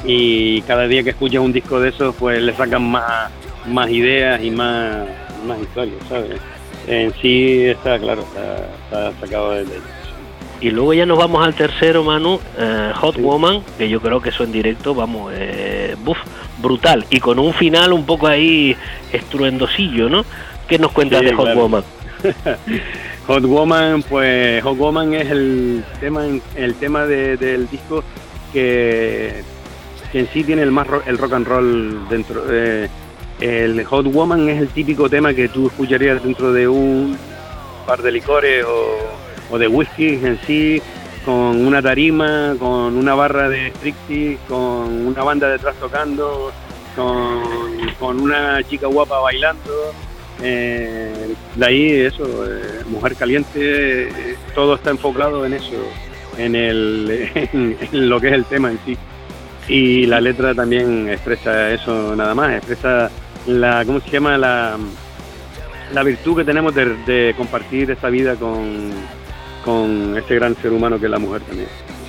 Speaker 4: y cada día que escuchas un disco de esos pues le sacan más, más ideas y más, más historias, ¿sabes? En sí está, claro, está, está sacado de, de
Speaker 5: Y luego ya nos vamos al tercero, Manu, eh, Hot
Speaker 4: sí.
Speaker 5: Woman, que yo creo que eso en directo, vamos, eh, buf, brutal, y con un final un poco ahí estruendosillo, ¿no? ¿Qué nos cuentas
Speaker 4: sí,
Speaker 5: de Hot
Speaker 4: claro.
Speaker 5: Woman?
Speaker 4: Hot Woman, pues Hot Woman es el tema, el tema de, del disco que, que en sí tiene el más ro- el rock and roll dentro. Eh, el Hot Woman es el típico tema que tú escucharías dentro de un par de licores o, o de whisky en sí, con una tarima, con una barra de striptease, con una banda detrás tocando, con, con una chica guapa bailando. Eh, de ahí eso, eh, mujer caliente, eh, todo está enfocado en eso, en, el, en, en lo que es el tema en sí. Y la letra también expresa eso nada más, expresa la, ¿cómo se llama? La, la virtud que tenemos de, de compartir esta vida con, con ese gran ser humano que es la mujer también.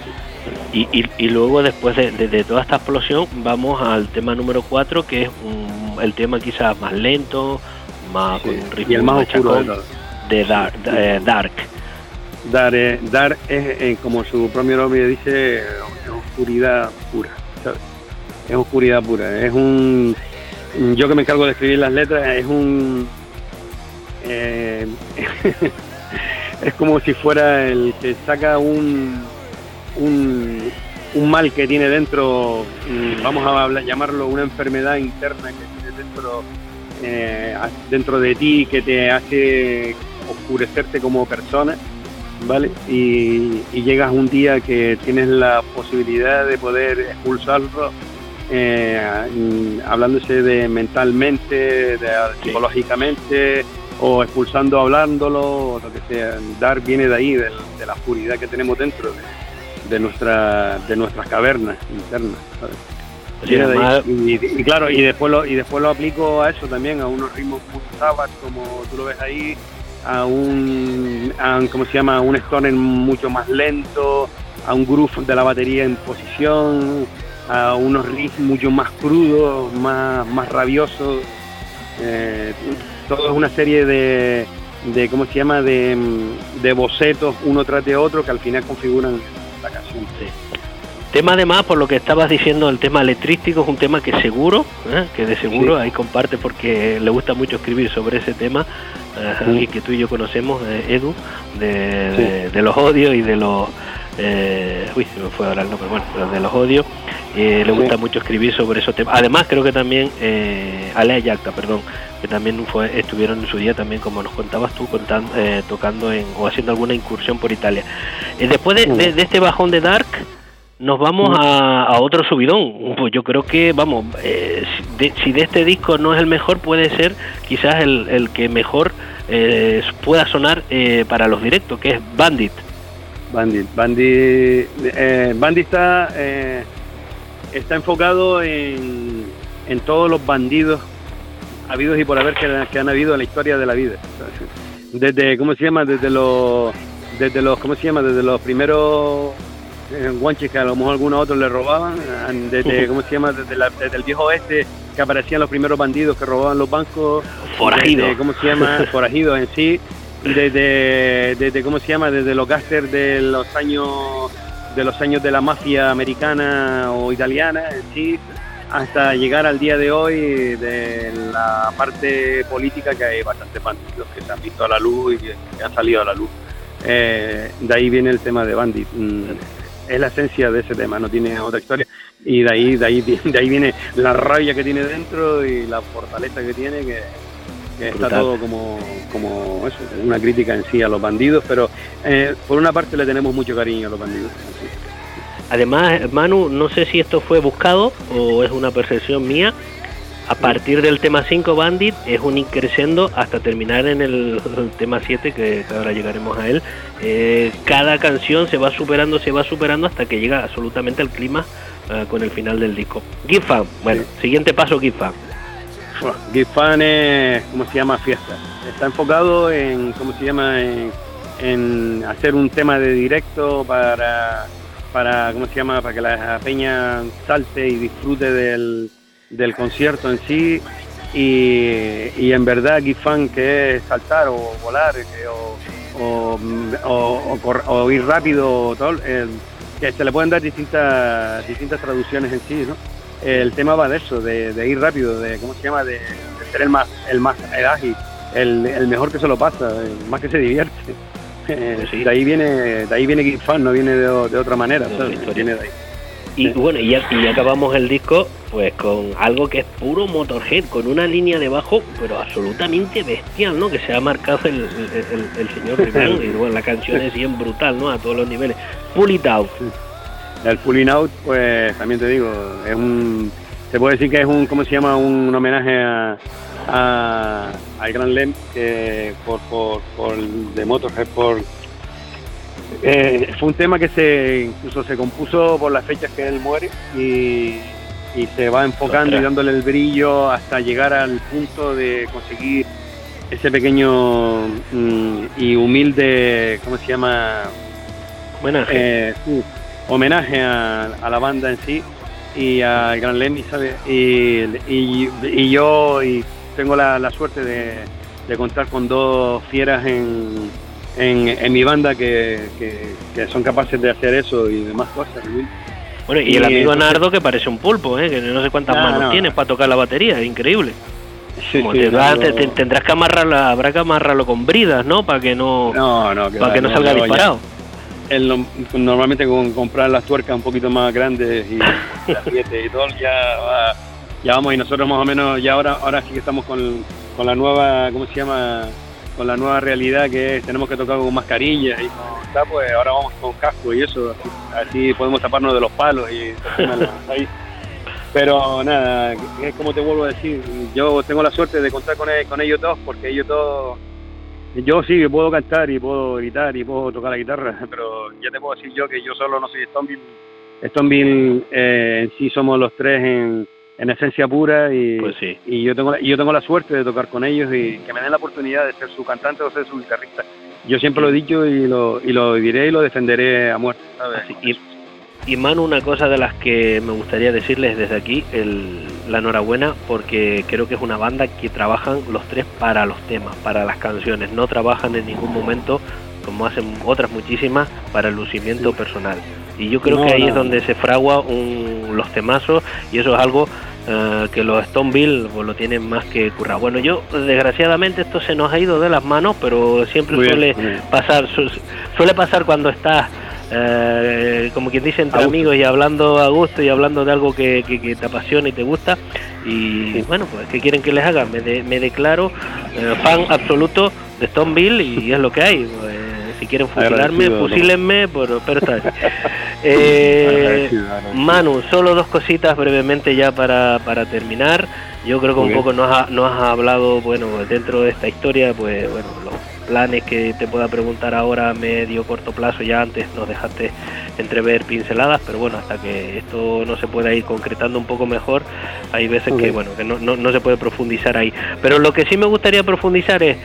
Speaker 5: Y, y, y luego después de, de, de toda esta explosión vamos al tema número cuatro, que es un, el tema quizás más lento, más
Speaker 4: Sí,
Speaker 5: con un ritmo
Speaker 4: y el más oscuro de
Speaker 5: machacón,
Speaker 4: todo.
Speaker 5: de Dark. Eh, dark.
Speaker 4: Dar, eh, dar es, eh, como su propio nombre dice, es oscuridad pura, ¿sabes? Es oscuridad pura, es un... Yo que me encargo de escribir las letras, es un... Eh, es como si fuera el que saca un... un, un mal que tiene dentro, vamos a hablar, llamarlo una enfermedad interna que tiene dentro, eh, dentro de ti, que te hace oscurecerte como persona, ¿vale? Y, y llegas un día que tienes la posibilidad de poder expulsarlo, eh, hablándose de mentalmente, de, psicológicamente, o expulsando hablándolo, o lo que sea. Dar viene de ahí, de, de la oscuridad que tenemos dentro de, de nuestra de nuestras cavernas internas, ¿sabes?
Speaker 5: Sí, además,
Speaker 4: y, y, y claro, y después lo y después lo aplico a eso también, a unos ritmos muy Sabbath, como tú lo ves ahí, a un, a un ¿cómo se llama? A un stoner mucho más lento, a un groove de la batería en posición, a unos riffs mucho más crudos, más, más rabiosos. Eh, todo es una serie de, de ¿cómo se llama? De, de bocetos uno tras de otro que al final configuran la canción.
Speaker 5: Sí. Tema además, por lo que estabas diciendo, el tema letrístico es un tema que seguro, ¿eh? que de seguro sí. ahí comparte, porque le gusta mucho escribir sobre ese tema, eh, sí. alguien que tú y yo conocemos, eh, Edu, de, sí. de, de los odios y de los... Eh, uy, se me fue ahora el nombre, bueno, de los odios, eh, le gusta sí. mucho escribir sobre esos temas. Además creo que también eh, Alea Yacta, perdón, que también fue, estuvieron en su día también, como nos contabas tú, contando, eh, tocando en, o haciendo alguna incursión por Italia. Eh, después de, de, de este bajón de Dark, nos vamos a, a otro subidón. Pues yo creo que, vamos, eh, si, de, si de este disco no es el mejor, puede ser quizás el, el que mejor eh, pueda sonar eh, para los directos, que es Bandit.
Speaker 4: Bandit, Bandit, eh, Bandit está, eh, está enfocado en, en todos los bandidos habidos y por haber que, que han habido en la historia de la vida. Desde, ¿cómo se llama? Desde los, desde los, ¿cómo se llama? Desde los primeros eh, guanches que a lo mejor algunos otros le robaban, desde, ¿cómo se llama? Desde, la, desde el viejo oeste, que aparecían los primeros bandidos que robaban los bancos.
Speaker 5: Forajidos.
Speaker 4: Desde, ¿cómo se llama? Forajidos en sí. Desde, desde cómo se llama desde los gángsters de los años de los años de la mafia americana o italiana en sí, hasta llegar al día de hoy de la parte política, que hay bastantes bandidos que se han visto a la luz y que, que han salido a la luz. Eh, de ahí viene el tema de Bandit, mm, es la esencia de ese tema, no tiene otra historia, y de ahí de ahí de ahí viene la rabia que tiene dentro y la fortaleza que tiene, que que está
Speaker 5: Brutal.
Speaker 4: todo como, como eso, una crítica en sí a los bandidos, pero eh, por una parte le tenemos mucho cariño a los bandidos. Así.
Speaker 5: Además, Manu, no sé si esto fue buscado o es una percepción mía. A partir del tema cinco Bandit es un increscendo hasta terminar en el, el tema siete, que, que ahora llegaremos a él. Eh, cada canción se va superando, se va superando hasta que llega absolutamente al clima uh, con el final del disco. Give Fan, bueno,
Speaker 4: Sí.
Speaker 5: siguiente paso, Give Fan.
Speaker 4: Give Fan es, ¿cómo se llama? Fiesta. Está enfocado en, ¿cómo se llama? En, en hacer un tema de directo para, para, ¿cómo se llama? Para que la peña salte y disfrute del, del concierto en sí. Y, y en verdad Give Fan, que es saltar o volar, que, o, o, o, o, cor- o ir rápido, todo, el, que se le pueden dar distintas, distintas traducciones en sí, ¿no? El tema va de eso, de, de ir rápido, de ¿cómo se llama? De, de ser el más, el más el ágil, el, el mejor que se lo pasa, el más que se divierte.
Speaker 5: Pues sí.
Speaker 4: De ahí viene, de ahí viene Give Fan, no viene de, de otra manera,
Speaker 5: De
Speaker 4: ¿sabes?
Speaker 5: otra historia.
Speaker 4: Viene de ahí.
Speaker 5: Y bueno, y, ya, y acabamos el disco pues con algo que es puro Motorhead, con una línea de bajo pero absolutamente bestial, ¿no? Que se ha marcado el, el, el, el señor Rivero, y bueno, la canción es bien brutal, ¿no? A todos los niveles. Pull It Out.
Speaker 4: El Pulling Out, pues también te digo, es un, se puede decir que es un, ¿cómo se llama? Un homenaje a, a al Gran Lem, que por, por, por de Motorhead, por eh, fue un tema que se incluso se compuso por las fechas que él muere y, y se va enfocando
Speaker 5: Ostras.
Speaker 4: y dándole el brillo hasta llegar al punto de conseguir ese pequeño mm, y humilde, ¿cómo se llama?
Speaker 5: Homenaje.
Speaker 4: Eh, sí, homenaje a, a la banda en sí y al Gran Lemmy, ¿sabes? Y, y, y yo y tengo la, la suerte de, de contar con dos fieras en, en, en mi banda que, que, que son capaces de hacer eso y demás cosas. ¿Sí?
Speaker 5: Bueno, y,
Speaker 4: y
Speaker 5: el amigo
Speaker 4: entonces-
Speaker 5: Nardo, que parece un pulpo, ¿eh? Que no sé cuántas
Speaker 4: No,
Speaker 5: manos
Speaker 4: no.
Speaker 5: tienes para tocar la batería, es increíble.
Speaker 4: Sí,
Speaker 5: Como
Speaker 4: sí,
Speaker 5: te da-
Speaker 4: no,
Speaker 5: te- te- tendrás que amarrarlo, habrá que amarrarlo con bridas, ¿no? Para que no,
Speaker 4: no, no,
Speaker 5: para
Speaker 4: va,
Speaker 5: que no, salga
Speaker 4: ya.
Speaker 5: disparado.
Speaker 4: Él no- normalmente con comprar las tuercas un poquito más grandes y las siete y todo ya va, ya vamos, y nosotros más o menos ya ahora ahora sí que estamos con, con la nueva, ¿cómo se llama? Con la nueva realidad que es, tenemos que tocar con mascarillas y con tal, pues ahora vamos con casco y eso, así, así podemos taparnos de los palos y ahí. Pero nada, es como te vuelvo a decir, yo tengo la suerte de contar con, él- con ellos dos, porque ellos dos, yo sí puedo cantar y puedo gritar y puedo tocar la guitarra, pero ya te puedo decir yo que yo solo no soy Stoneville. Stoneville eh, en sí somos los tres en, en esencia pura y,
Speaker 5: Pues sí.
Speaker 4: y yo tengo y yo tengo la suerte de tocar con ellos y que me den la oportunidad de ser su cantante o ser su guitarrista. Yo siempre lo he dicho y lo, y lo diré y lo defenderé a muerte, ¿sabes?
Speaker 5: Así, y, y Manu, una cosa de las que me gustaría decirles desde aquí, el, la enhorabuena, porque creo que es una banda que trabajan los tres para los temas, para las canciones, no trabajan en ningún momento, como hacen otras muchísimas, para el lucimiento
Speaker 4: Sí.
Speaker 5: personal. Y yo creo
Speaker 4: No,
Speaker 5: que ahí
Speaker 4: no,
Speaker 5: es donde
Speaker 4: no.
Speaker 5: se fragua un, los temazos, y eso es algo eh, que los Stoneville pues, lo tienen más que currado. Bueno, yo desgraciadamente esto se nos ha ido de las manos, pero siempre
Speaker 4: Muy bien,
Speaker 5: suele
Speaker 4: muy bien.
Speaker 5: pasar, su- suele pasar cuando estás eh, como quien dice, entre
Speaker 4: A gusto.
Speaker 5: amigos y hablando a gusto y hablando de algo que, que, que te apasiona y te gusta. Y
Speaker 4: Sí.
Speaker 5: bueno, pues ¿qué quieren que les haga? Me, de- me declaro eh, fan absoluto de Stoneville y es lo que hay. Pues, si quieren fusilarme,
Speaker 4: Agradecido,
Speaker 5: fusílenme, pero, pero está bien. Eh,
Speaker 4: Agradecido, agradecido.
Speaker 5: Manu, solo dos cositas brevemente ya para, para terminar. Yo creo que
Speaker 4: Muy
Speaker 5: un
Speaker 4: bien.
Speaker 5: poco nos, ha- nos has hablado, bueno, dentro de esta historia, pues bueno, los planes que te pueda preguntar ahora a medio corto plazo, ya antes nos dejaste entrever pinceladas, pero bueno, hasta que esto no se pueda ir concretando un poco mejor, hay veces
Speaker 4: Ok.
Speaker 5: que bueno, que no, no, no se puede profundizar ahí. Pero lo que sí me gustaría profundizar es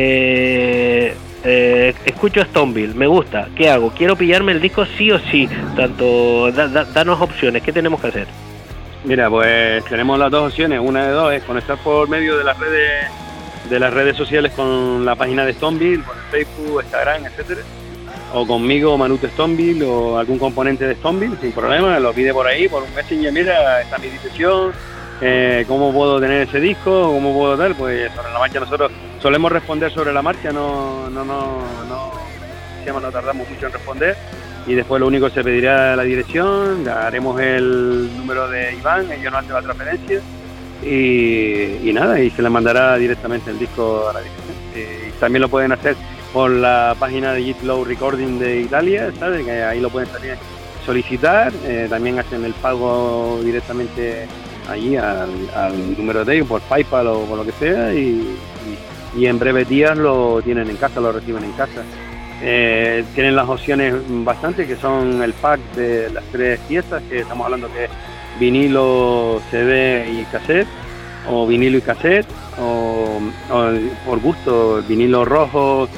Speaker 5: eh, eh, escucho Stoneville, me gusta, ¿qué hago? Quiero pillarme el disco sí o sí, tanto da- da- danos opciones, ¿qué tenemos que hacer?
Speaker 4: Mira, pues tenemos las dos opciones. Una de dos es conectar por medio de las redes de las redes sociales con la página de Stoneville, con el Facebook, Instagram, etcétera. O conmigo, Manute Stoneville, o algún componente de Stoneville, sin problema. Lo pide por ahí, por un messenger. Mira, está mi dirección. Eh, ¿Cómo puedo tener ese disco? ¿Cómo puedo dar? Pues sobre la marcha nosotros solemos responder sobre la marcha. No, no, no, no, se llama, no tardamos mucho en responder. Y después lo único que se pedirá la dirección, haremos el número de Iván, ellos nos hacen la transferencia y, y nada, y se les mandará directamente el disco a la discoteca. Eh, y también lo pueden hacer por la página de Gitlow Recording de Italia, ¿sabes? Que ahí lo pueden también solicitar, eh, también hacen el pago directamente allí al, al número de ellos por PayPal o por lo que sea, y, y, y en breves días lo tienen en casa, lo reciben en casa. Eh, tienen las opciones bastante, que son el pack de las tres piezas, que estamos hablando que es vinilo, C D y cassette, o vinilo y cassette, o, o por gusto vinilo rojo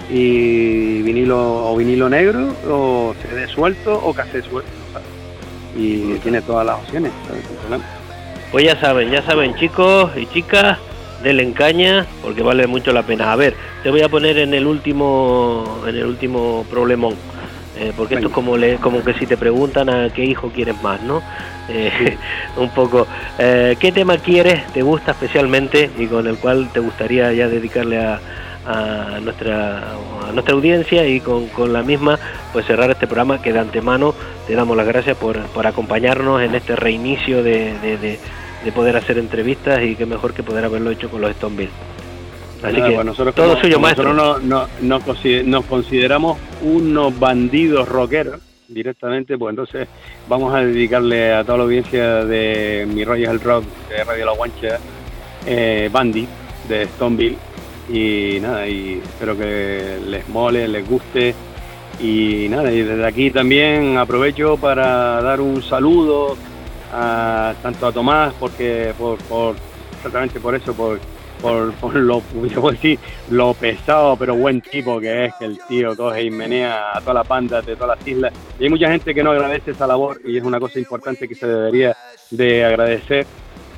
Speaker 4: y vinilo o vinilo negro, o C D suelto o cassette suelto, ¿sabes? Y tiene todas las opciones, ¿sabes?
Speaker 5: Pues ya saben, ya saben, chicos y chicas, denle caña porque vale mucho la pena. A ver, te voy a poner en el último en el último problemón, eh, porque Venga. Esto es como le, como que si te preguntan a qué hijo quieres más, ¿no? Eh, sí. Un poco, eh, ¿qué tema quieres, te gusta especialmente y con el cual te gustaría ya dedicarle a, a nuestra a nuestra audiencia, y con, con la misma pues cerrar este programa, que de antemano te damos las gracias por, por acompañarnos en este reinicio de, de, de de poder hacer entrevistas, y qué mejor que poder haberlo hecho con los Stoneville. Así
Speaker 4: Nada,
Speaker 5: que
Speaker 4: pues nosotros
Speaker 5: todo
Speaker 4: como,
Speaker 5: suyo,
Speaker 4: como
Speaker 5: maestro.
Speaker 4: Nosotros no, no, no, nos consideramos unos bandidos rockeros directamente, pues entonces vamos a dedicarle a toda la audiencia de Mi Rollo es el Rock, de Radio La Guancha, eh, Bandy, de Stoneville, y nada, y espero que les mole, les guste, y nada, y desde aquí también aprovecho para dar un saludo a, tanto a Tomás, porque por, por exactamente por eso, por, por, por lo, yo puedo decir, lo pesado pero buen tipo que es, que el tío coge y menea a todas las bandas de todas las islas, y hay mucha gente que no agradece esa labor, y es una cosa importante que se debería de agradecer.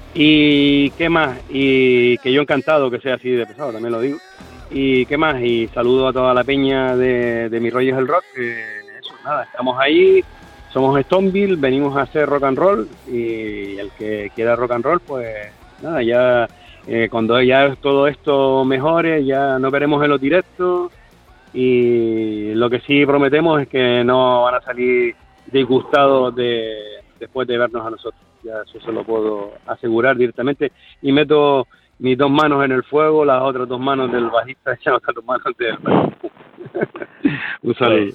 Speaker 4: Y qué más, y que yo encantado que sea así de pesado, también lo digo. Y qué más, y saludo a toda la peña de, de Mi Rollo es el Rock, que eso, nada, estamos ahí. Somos Stoneville, venimos a hacer rock and roll, y el que quiera rock and roll, pues nada, ya eh, cuando ya todo esto mejore, ya nos veremos en los directos, y lo que sí prometemos es que no van a salir disgustados de, después de vernos a nosotros, ya eso se lo puedo asegurar directamente, y meto mis dos manos en el fuego, las otras dos manos del bajista y las otras dos manos del bajista. Un saludo.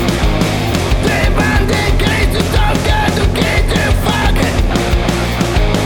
Speaker 2: Fuck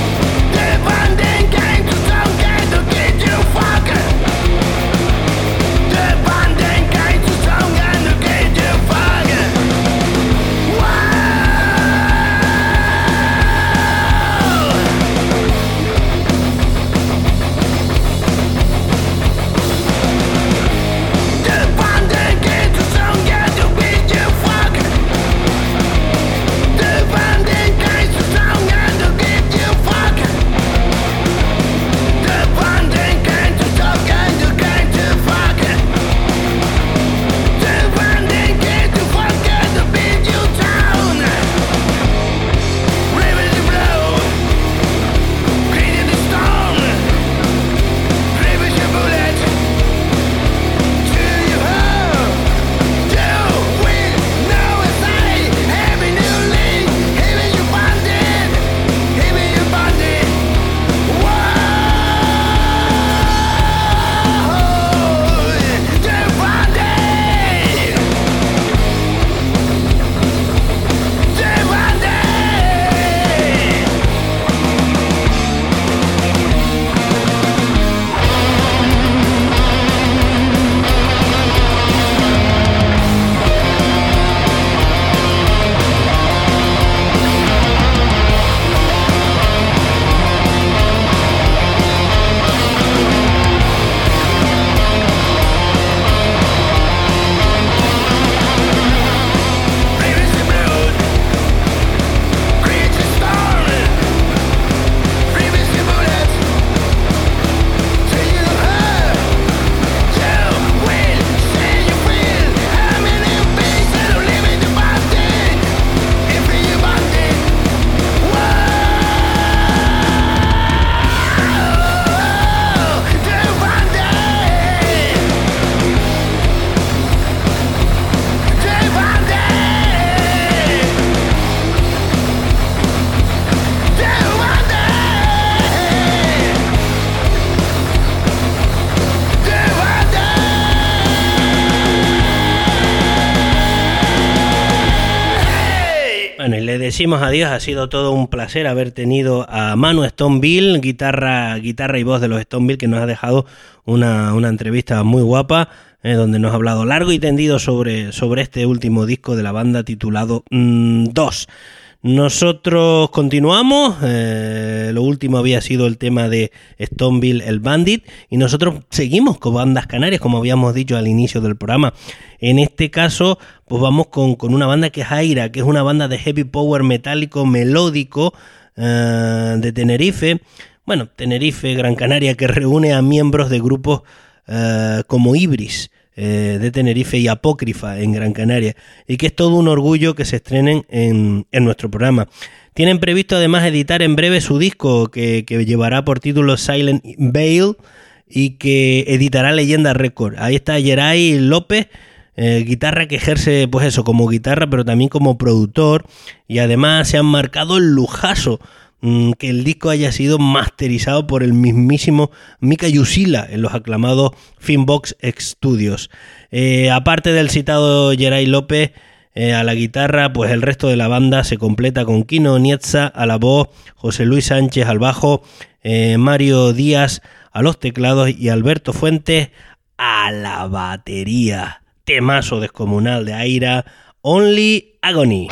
Speaker 1: decimos adiós. Ha sido todo un placer haber tenido a Manu Stoneville, guitarra, guitarra y voz de los Stoneville, que nos ha dejado una, una entrevista muy guapa, eh, donde nos ha hablado largo y tendido sobre, sobre este último disco de la banda titulado mmm, dos. Nosotros continuamos, eh, lo último había sido el tema de Stoneville, el Bandit, y nosotros seguimos con bandas canarias, como habíamos dicho al inicio del programa. En este caso, pues vamos con, con una banda que es Aira, que es una banda de heavy power metálico melódico eh, de Tenerife. Bueno, Tenerife, Gran Canaria, que reúne a miembros de grupos eh, como Ibris, Eh, de Tenerife, y Apócrifa en Gran Canaria, y que es todo un orgullo que se estrenen en, en nuestro programa. Tienen previsto además editar en breve su disco que, que llevará por título Silent Veil y que editará Leyenda Record. Ahí está Geray López, eh, guitarra que ejerce pues eso como guitarra pero también como productor, y además se han marcado el lujazo que el disco haya sido masterizado por el mismísimo Mika Yusila en los aclamados Finbox Studios. Eh, aparte del citado Geray López eh, a la guitarra, pues el resto de la banda se completa con Kino Nietza a la voz, José Luis Sánchez al bajo, eh, Mario Díaz a los teclados y Alberto Fuentes a la batería. Temazo descomunal de Aira, Only Agony.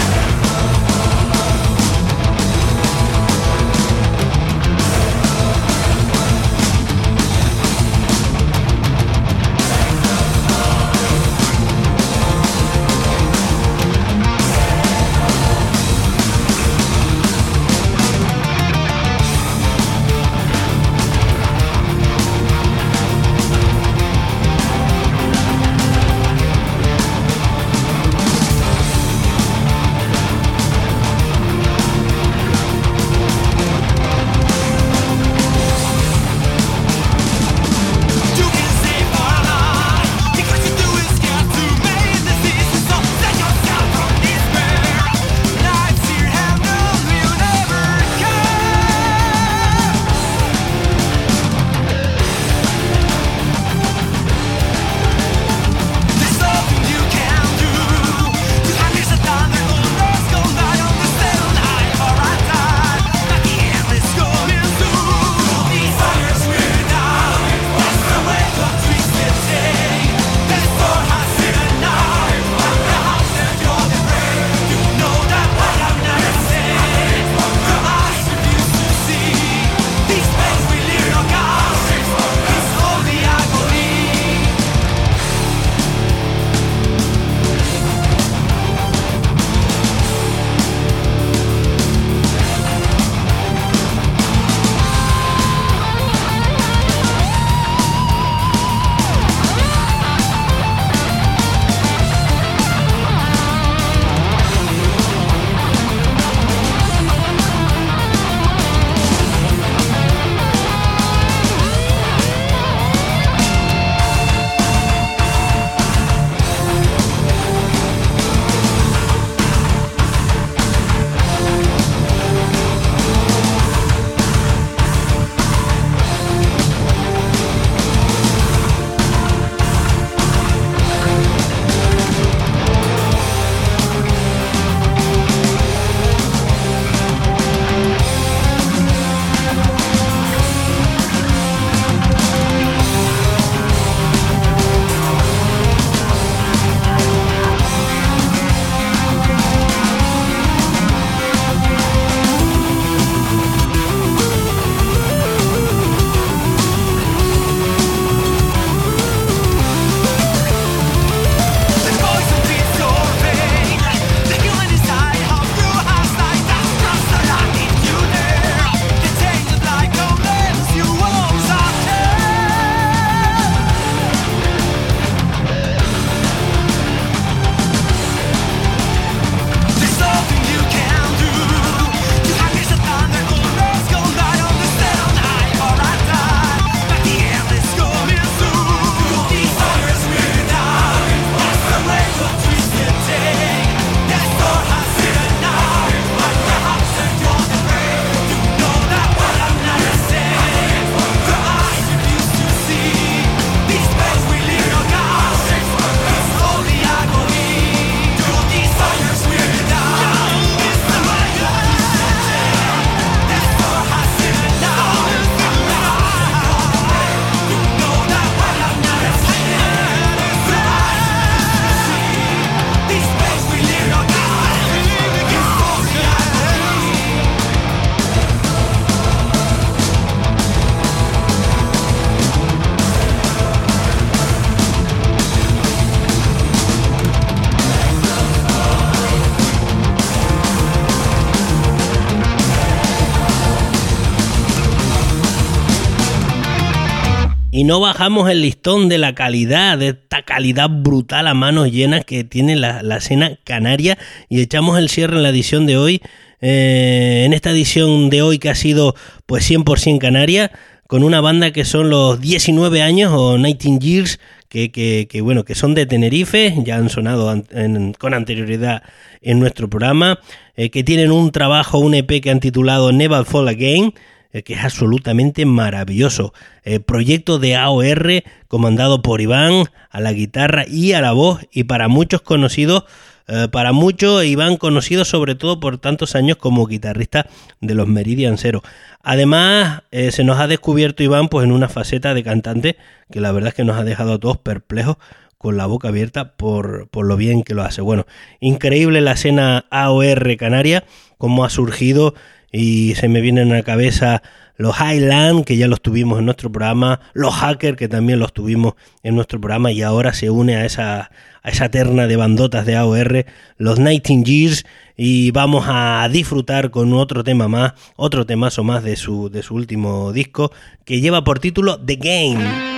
Speaker 1: Y no bajamos el listón de la calidad, de esta calidad brutal a manos llenas que tiene la, la escena canaria, y echamos el cierre en la edición de hoy, eh, en esta edición de hoy que ha sido pues cien por ciento canaria, con una banda que son los diecinueve años o diecinueve years, que, que, que bueno, que son de Tenerife, ya han sonado an, en, con anterioridad en nuestro programa, eh, que tienen un trabajo, un E P que han titulado Never Fall Again, que es absolutamente maravilloso. Eh, proyecto de A O R comandado por Iván a la guitarra y a la voz, y para muchos conocidos, eh, para muchos Iván conocido sobre todo por tantos años como guitarrista de los Meridian Zero. Además, eh, se nos ha descubierto Iván pues en una faceta de cantante que la verdad es que nos ha dejado a todos perplejos, con la boca abierta por, por lo bien que lo hace. Bueno, increíble la escena A O R canaria, cómo ha surgido. Y se me vienen a la cabeza los Highland, que ya los tuvimos en nuestro programa, los Hackers, que también los tuvimos en nuestro programa, y ahora se une a esa, a esa terna de bandotas de A O R, los diecinueve years, y vamos a disfrutar con otro tema más, otro temazo más de su, de su último disco, que lleva por título The Game.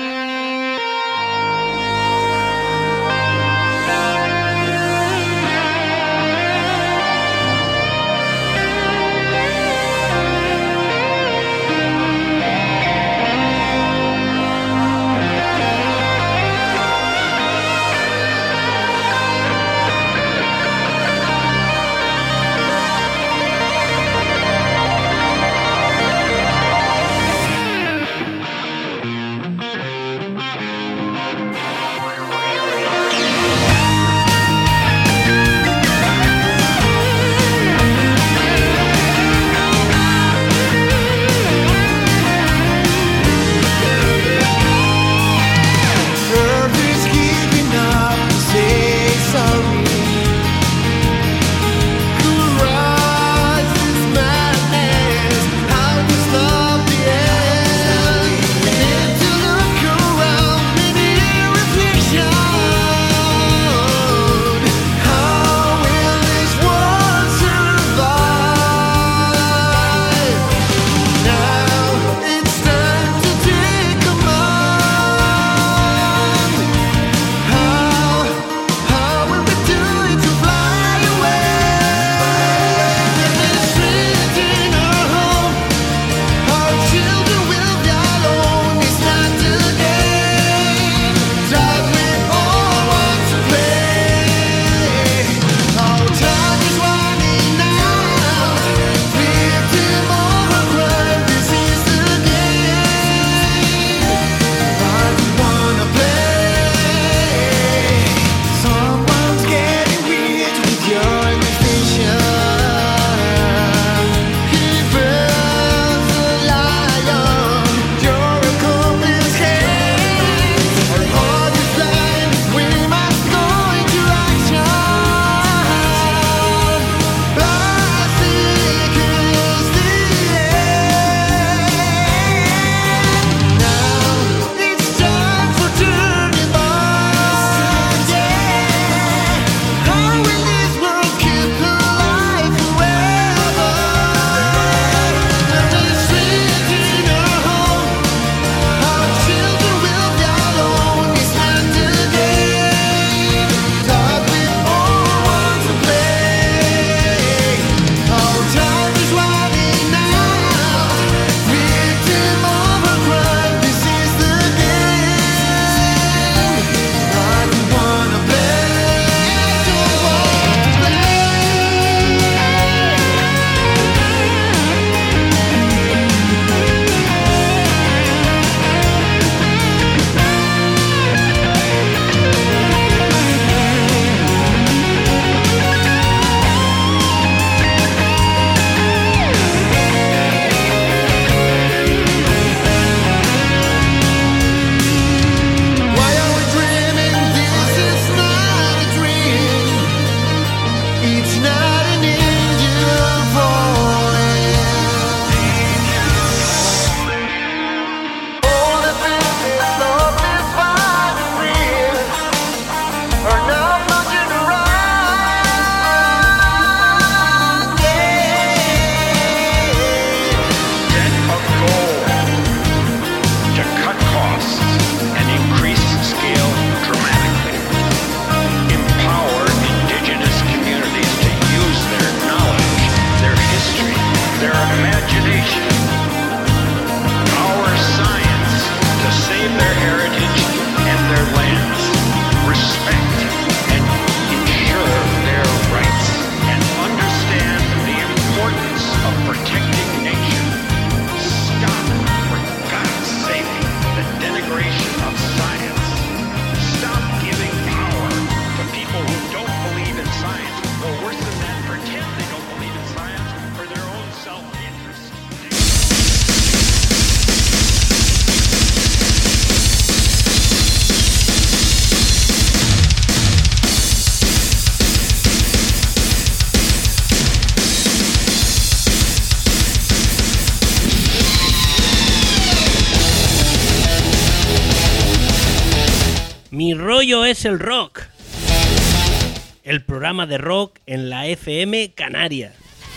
Speaker 1: Mi rollo es el rock. El programa de rock en la F M Canaria.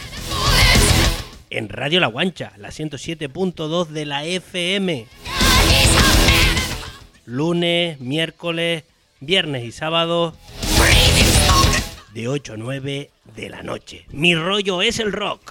Speaker 1: En Radio La Guancha, la ciento siete punto dos de la F M. Lunes, miércoles, viernes y sábado de ocho a nueve de la noche. Mi rollo es el rock.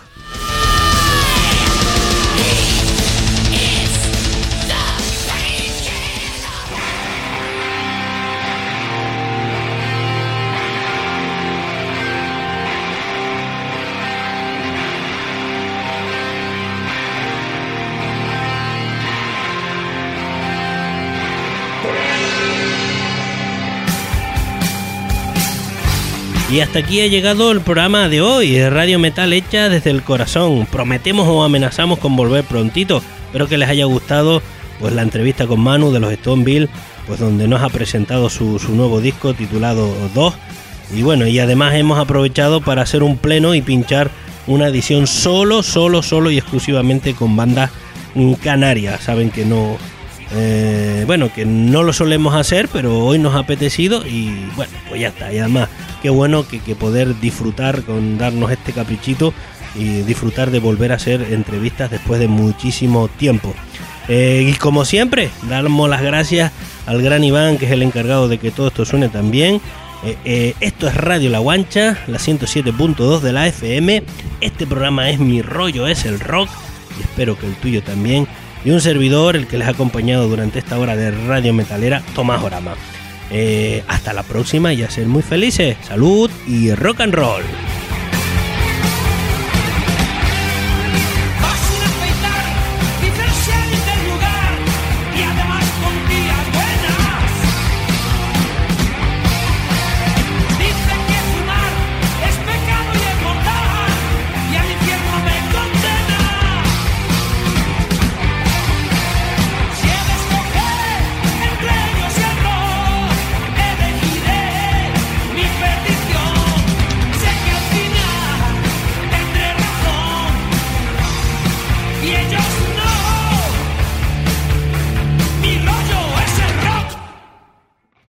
Speaker 1: Y hasta aquí ha llegado el programa de hoy, Radio Metal hecha desde el corazón. Prometemos o amenazamos con volver prontito. Espero que les haya gustado pues la entrevista con Manu de los Stoneville, pues donde nos ha presentado su, su nuevo disco titulado dos. Y bueno, y además hemos aprovechado para hacer un pleno y pinchar una edición solo, solo, solo y exclusivamente con bandas canarias. Saben que no... Eh, bueno, que no lo solemos hacer, pero hoy nos ha apetecido y bueno, pues ya está. Y además, qué bueno que, que poder disfrutar con darnos este caprichito y disfrutar de volver a hacer entrevistas después de muchísimo tiempo. Eh, y como siempre, damos las gracias al gran Iván, que es el encargado de que todo esto suene tan bien. Eh, eh, esto es Radio La Guancha, la ciento siete punto dos de la F M. Este programa es Mi Rollo es el Rock y espero que el tuyo también. Y un servidor, el que les ha acompañado durante esta hora de Radio Metalera, Tomás Orama. Eh, hasta la próxima y a ser muy felices. Salud y rock and roll.